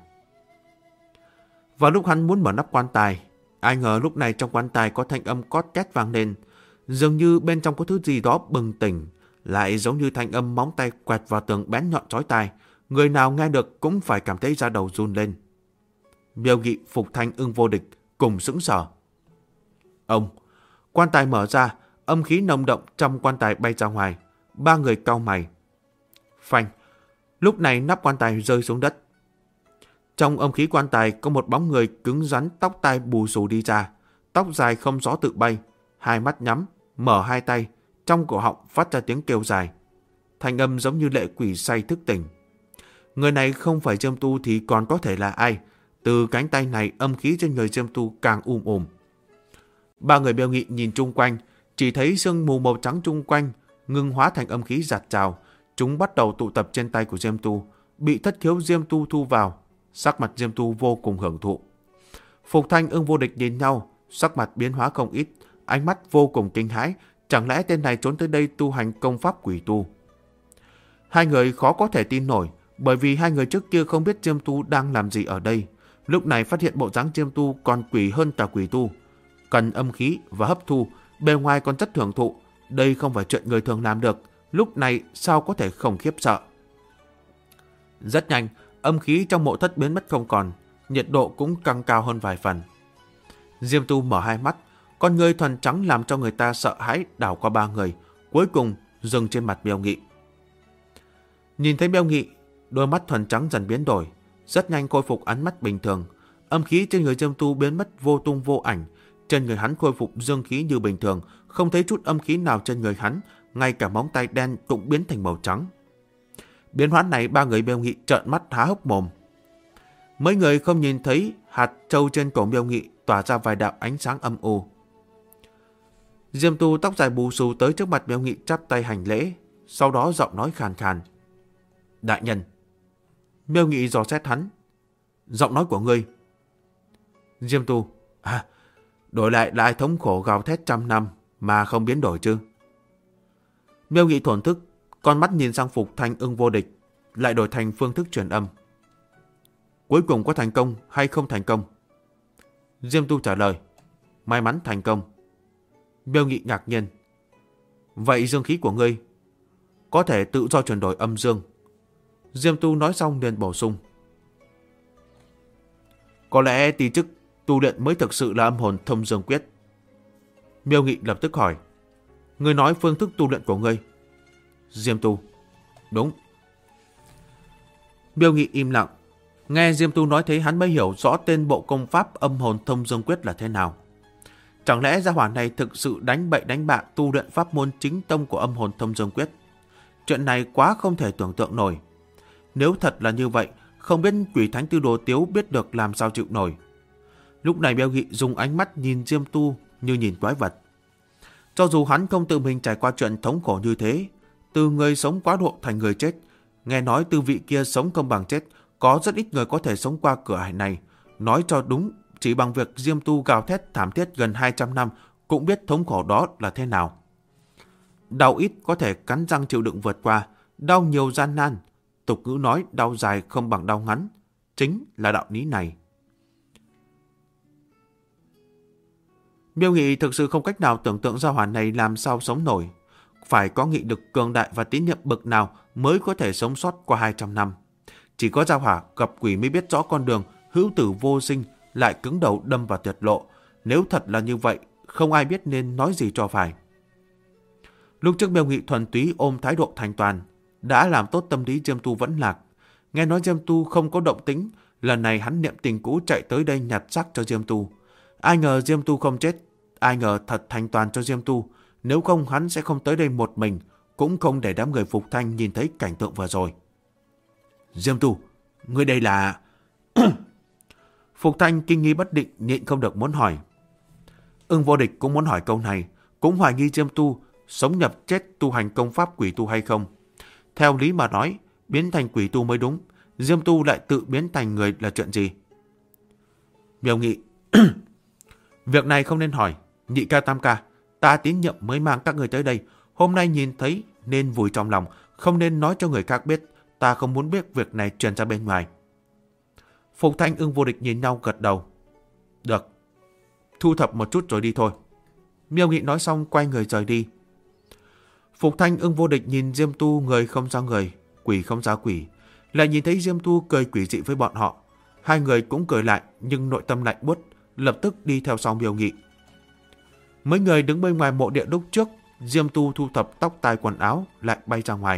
Vào lúc hắn muốn mở nắp quan tài, ai ngờ lúc này trong quan tài có thanh âm cót két vang lên, dường như bên trong có thứ gì đó bừng tỉnh, lại giống như thanh âm móng tay quẹt vào tường bén nhọn chói tai. Người nào nghe được cũng phải cảm thấy da đầu run lên. Miêu Nghị, Phục Thanh, Ưng Vô Địch cùng sững sờ. Ông! Quan tài mở ra, âm khí nồng đậm trong quan tài bay ra ngoài. 3 người cau mày. Phanh! Lúc này nắp quan tài rơi xuống đất. Trong âm khí quan tài có một bóng người cứng rắn, tóc tai bù xù đi ra. Tóc dài không gió tự bay, 2 mắt nhắm, mở 2 tay, trong cổ họng phát ra tiếng kêu dài. Thanh âm giống như lệ quỷ say thức tỉnh. Người này không phải Diêm Tu thì còn có thể là ai? Từ cánh tay này âm khí trên người Diêm Tu càng ùm. 3 người Miêu Nghị nhìn chung quanh, chỉ thấy sương mù màu trắng chung quanh ngưng hóa thành âm khí giạt trào. Chúng bắt đầu tụ tập trên tay của Diêm Tu, bị thất khiếu Diêm Tu thu vào. Sắc mặt Diêm Tu vô cùng hưởng thụ. Phục Thanh, Ưng Vô Địch nhìn nhau, sắc mặt biến hóa không ít, ánh mắt vô cùng kinh hãi. Chẳng lẽ tên này trốn tới đây tu hành công pháp quỷ tu? 2 người khó có thể tin nổi, bởi vì 2 người trước kia không biết Diêm Tu đang làm gì ở đây. Lúc này phát hiện bộ dáng Diêm Tu còn quỷ hơn cả quỷ tu. Cần âm khí và hấp thu, bề ngoài còn rất hưởng thụ. Đây không phải chuyện người thường làm được. Lúc này sao có thể không khiếp sợ? Rất nhanh, âm khí trong mộ thất biến mất không còn, nhiệt độ cũng tăng cao hơn vài phần. Diêm Tu mở 2 mắt, Con ngươi thuần trắng làm cho người ta sợ hãi đảo qua ba người, cuối cùng dừng trên mặt Miêu Nghị. Nhìn thấy Miêu Nghị, đôi mắt thuần trắng dần biến đổi, rất nhanh khôi phục ánh mắt bình thường. Âm khí trên người Diêm Tu biến mất vô tung vô ảnh, trên người hắn khôi phục dương khí như bình thường, không thấy chút âm khí nào trên người hắn, ngay cả móng tay đen cũng biến thành màu trắng. Biến hóa này ba người Miêu Nghị trợn mắt há hốc mồm. Mấy người không nhìn thấy hạt châu trên cổ Miêu Nghị tỏa ra vài đạo ánh sáng âm u. Diêm Tu tóc dài bù xù tới trước mặt Miêu Nghị chắp tay hành lễ, sau đó giọng nói khàn khàn. Đại nhân. Miêu Nghị dò xét hắn. Giọng nói của ngươi. Diêm Tu. Đổi lại là ai thống khổ gào thét 100 năm mà không biến đổi chứ? Miêu Nghị thổn thức, con mắt nhìn sang Phục Thanh Ưng Vô Địch, lại đổi thành phương thức truyền âm. Cuối cùng có thành công hay không thành công? Diêm Tu trả lời. May mắn thành công. Miêu Nghị ngạc nhiên. Vậy dương khí của ngươi có thể tự do chuyển đổi âm dương? Diêm Tu nói xong liền bổ sung. Có lẽ tí chức tu luyện mới thực sự là âm hồn thông dương quyết. Miêu Nghị lập tức hỏi. Ngươi nói phương thức tu luyện của ngươi? Diêm Tu. Đúng. Miêu Nghị im lặng. Nghe Diêm Tu nói thế hắn mới hiểu rõ tên bộ công pháp âm hồn thông dương quyết là thế nào. Chẳng lẽ gia hỏa này thực sự đánh bậy đánh bạ tu luyện pháp môn chính tông của âm hồn thông dương quyết? Chuyện này quá không thể tưởng tượng nổi. Nếu thật là như vậy, không biết Quỷ Thánh Tư Đồ Tiếu biết được làm sao chịu nổi. Lúc này Miêu Nghị dùng ánh mắt nhìn Diêm Tu như nhìn quái vật. Cho dù hắn không tự mình trải qua chuyện thống khổ như thế, từ người sống quá độ thành người chết, nghe nói tư vị kia sống không bằng chết, có rất ít người có thể sống qua cửa hải này. Nói cho đúng, chỉ bằng việc Diêm Tu gào thét thảm thiết gần 200 năm cũng biết thống khổ đó là thế nào. Đau ít có thể cắn răng chịu đựng vượt qua, đau nhiều gian nan. Tục ngữ nói đau dài không bằng đau ngắn, chính là đạo lý này. Miêu Nghị thực sự không cách nào tưởng tượng gia hỏa này làm sao sống nổi. Phải có nghị lực cường đại và tín nhiệm bậc nào mới có thể sống sót qua 200 năm. Chỉ có gia hỏa gặp quỷ mới biết rõ con đường hữu tử vô sinh, lại cứng đầu đâm vào tuyệt lộ. Nếu thật là như vậy, không ai biết nên nói gì cho phải. Lúc trước Miêu Nghị thuần túy ôm thái độ thành toàn, đã làm tốt tâm lý Diêm Tu vẫn lạc. Nghe nói Diêm Tu không có động tĩnh, lần này hắn niệm tình cũ chạy tới đây nhặt xác cho Diêm Tu. Ai ngờ Diêm Tu không chết, ai ngờ thật thành toàn cho Diêm Tu. Nếu không hắn sẽ không tới đây một mình, cũng không để đám người Phục Thanh nhìn thấy cảnh tượng vừa rồi. Diêm Tu, ngươi đây là... Phục Thanh kinh nghi bất định, nhịn không được muốn hỏi. Ưng Vô Địch cũng muốn hỏi câu này, cũng hoài nghi Diêm Tu sống nhập chết tu hành công pháp quỷ tu hay không. Theo lý mà nói, biến thành quỷ tu mới đúng, Diêm Tu lại tự biến thành người là chuyện gì? Miêu Nghị. Việc này không nên hỏi, nhị ca tam ca, ta tín nhiệm mới mang các người tới đây. Hôm nay nhìn thấy nên vùi trong lòng, không nên nói cho người khác biết. Ta không muốn biết việc này truyền ra bên ngoài. Phục Thanh Ưng Vô Địch nhìn nhau gật đầu. Được, thu thập một chút rồi đi thôi. Miêu Nghị nói xong quay người rời đi. Phục Thanh Ưng Vô Địch nhìn Diêm Tu người không ra người, quỷ không ra quỷ, lại nhìn thấy Diêm Tu cười quỷ dị với bọn họ. Hai người cũng cười lại nhưng nội tâm lạnh buốt, lập tức đi theo sau Miêu Nghị. Mấy người đứng bên ngoài mộ địa lúc trước, Diêm Tu thu thập tóc tai quần áo lại bay ra ngoài.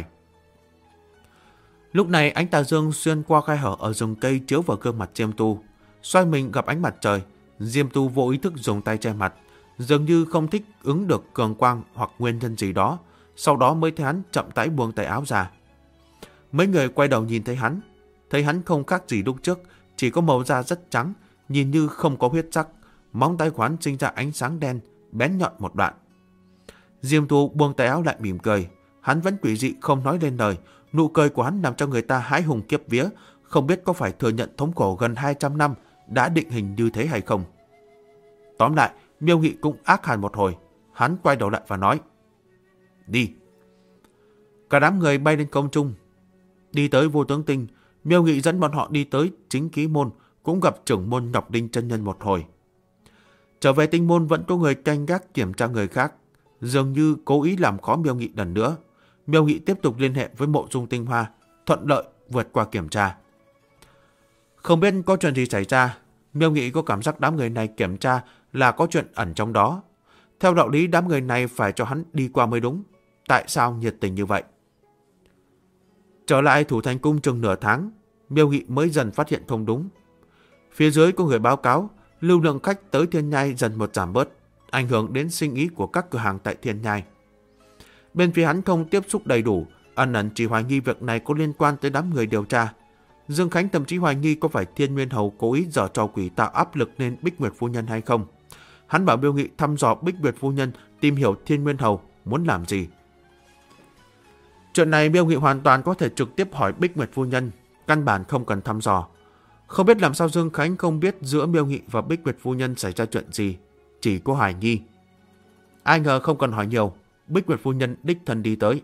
Lúc này ánh tà dương xuyên qua khe hở ở rừng cây chiếu vào gương mặt Diêm Tu. Xoay mình gặp ánh mặt trời, Diêm Tu vô ý thức dùng tay che mặt, dường như không thích ứng được cường quang hoặc nguyên nhân gì đó. Sau đó mới thấy hắn chậm rãi buông tay áo ra. Mấy người quay đầu nhìn thấy hắn không khác gì lúc trước, chỉ có màu da rất trắng, nhìn như không có huyết sắc, móng tay của hắn sinh ra ánh sáng đen, bén nhọn một đoạn. Diêm Tu buông tay áo lại mỉm cười, hắn vẫn quỷ dị không nói lên lời, nụ cười của hắn làm cho người ta hãi hùng kiếp vía, không biết có phải thừa nhận thống khổ gần 200 năm đã định hình như thế hay không. Tóm lại, Miêu Nghị cũng ác hàn một hồi, hắn quay đầu lại và nói: Đi. Cả đám người bay lên không trung, đi tới Vô Tướng Tinh. Miêu Nghị dẫn bọn họ đi tới Chính Ký Môn, cũng gặp trưởng môn Ngọc Đinh chân nhân một hồi. Trở về tinh môn vẫn có người canh gác kiểm tra người khác, dường như cố ý làm khó Miêu Nghị lần nữa. Miêu Nghị tiếp tục liên hệ với Mộ Dung Tinh Hoa, thuận lợi vượt qua kiểm tra. Không biết có chuyện gì xảy ra, Miêu Nghị có cảm giác đám người này kiểm tra là có chuyện ẩn trong đó. Theo đạo lý đám người này phải cho hắn đi qua mới đúng. Tại sao nhiệt tình như vậy? Trở lại Thủ Thành Cung chừng nửa tháng, Miêu Nghị mới dần phát hiện không đúng. Phía dưới có người báo cáo lưu lượng khách tới Thiên Nhai dần giảm bớt, ảnh hưởng đến sinh ý của các cửa hàng tại Thiên Nhai. Bên phía hắn không tiếp xúc đầy đủ, ẩn ẩn chỉ hoài nghi việc này có liên quan tới đám người điều tra. Dương Khánh thậm chí hoài nghi có phải Thiên Nguyên Hầu cố ý giở trò quỷ tạo áp lực lên Bích Nguyệt Phu Nhân hay không. Hắn bảo Miêu Nghị thăm dò Bích Nguyệt Phu Nhân, tìm hiểu Thiên Nguyên Hầu muốn làm gì. Chuyện này Miêu Nghị hoàn toàn có thể trực tiếp hỏi Bích Nguyệt Phu Nhân, căn bản không cần thăm dò. Không biết làm sao Dương Khánh không biết giữa Miêu Nghị và Bích Nguyệt Phu Nhân xảy ra chuyện gì, chỉ có hoài nghi. Ai ngờ không cần hỏi nhiều, Bích Nguyệt Phu Nhân đích thân đi tới.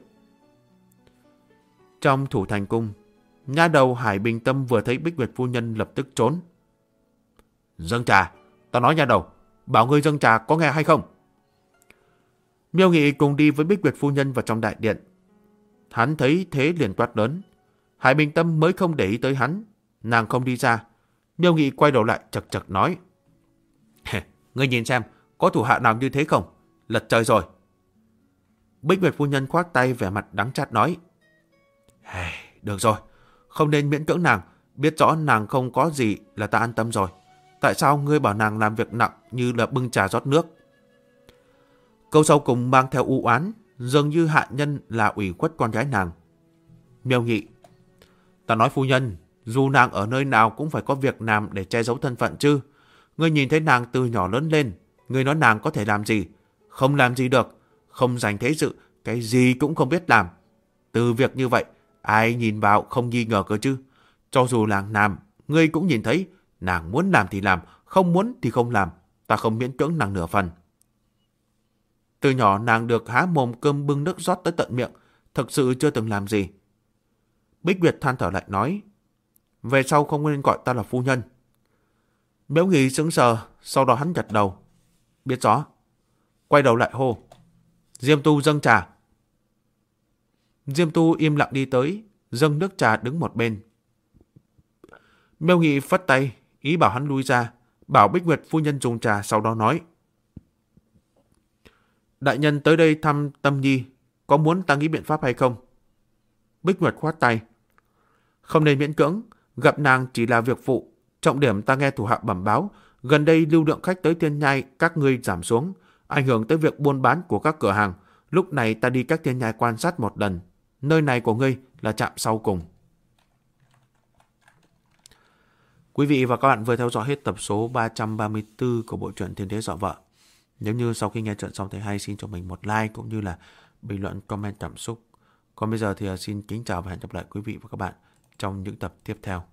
Trong Thủ Thành Cung, nha đầu Hải Bình Tâm vừa thấy Bích Nguyệt Phu Nhân lập tức trốn. Dâng trà, tao nói nha đầu, bảo ngươi dâng trà có nghe hay không? Miêu Nghị cùng đi với Bích Nguyệt Phu Nhân vào trong đại điện. Hắn thấy thế liền quát lớn. Hải Bình Tâm mới không để ý tới hắn, nàng không đi ra. Miêu Nghị quay đầu lại chật chật nói. Ngươi nhìn xem, có thủ hạ nào như thế không? Lật trời rồi. Bích Nguyệt Phu Nhân khoác tay vẻ mặt đắng chát nói. Được rồi, không nên miễn cưỡng nàng, biết rõ nàng không có gì là ta an tâm rồi. Tại sao ngươi bảo nàng làm việc nặng như là bưng trà rót nước? Câu sau cùng mang theo u oán, dường như hạ nhân là ủy khuất con gái nàng. Miêu Nghị. Ta nói phu nhân, dù nàng ở nơi nào cũng phải có việc làm để che giấu thân phận chứ. Ngươi nhìn thấy nàng từ nhỏ lớn lên, ngươi nói nàng có thể làm gì? Không làm gì được, không giành thế sự, cái gì cũng không biết làm. Từ việc như vậy, ai nhìn vào không nghi ngờ cơ chứ. Cho dù là làm, ngươi cũng nhìn thấy, nàng muốn làm thì làm, không muốn thì không làm. Ta không miễn cưỡng nàng nửa phần. Từ nhỏ nàng được há mồm cơm bưng nước rót tới tận miệng, thực sự chưa từng làm gì. Bích Nguyệt than thở lại nói. Về sau không nên gọi ta là phu nhân. Miễu Nghị sững sờ, sau đó hắn gật đầu. Biết rõ. Quay đầu lại hô. Diêm Tu dâng trà. Diêm Tu im lặng đi tới, dâng nước trà đứng một bên. Miêu Nghị phất tay, ý bảo hắn lui ra, bảo Bích Nguyệt phu nhân dùng trà, sau đó nói. Đại nhân tới đây thăm Tâm Nhi, có muốn ta nghĩ biện pháp hay không? Bích Nguyệt khoát tay. Không nên miễn cưỡng, gặp nàng chỉ là việc phụ. Trọng điểm ta nghe thủ hạ bẩm báo, gần đây lưu lượng khách tới Thiên Nhai các ngươi giảm xuống, ảnh hưởng tới việc buôn bán của các cửa hàng. Lúc này ta đi các Thiên Nhai quan sát một lần. Nơi này của ngươi là trạm sau cùng. Quý vị và các bạn vừa theo dõi hết tập số 334 của bộ truyện Thiên Đế Dọa Vợ. Nếu như sau khi nghe chuyện xong thấy hay, xin cho mình một like cũng như là bình luận, comment cảm xúc. Còn bây giờ thì xin kính chào và hẹn gặp lại quý vị và các bạn trong những tập tiếp theo.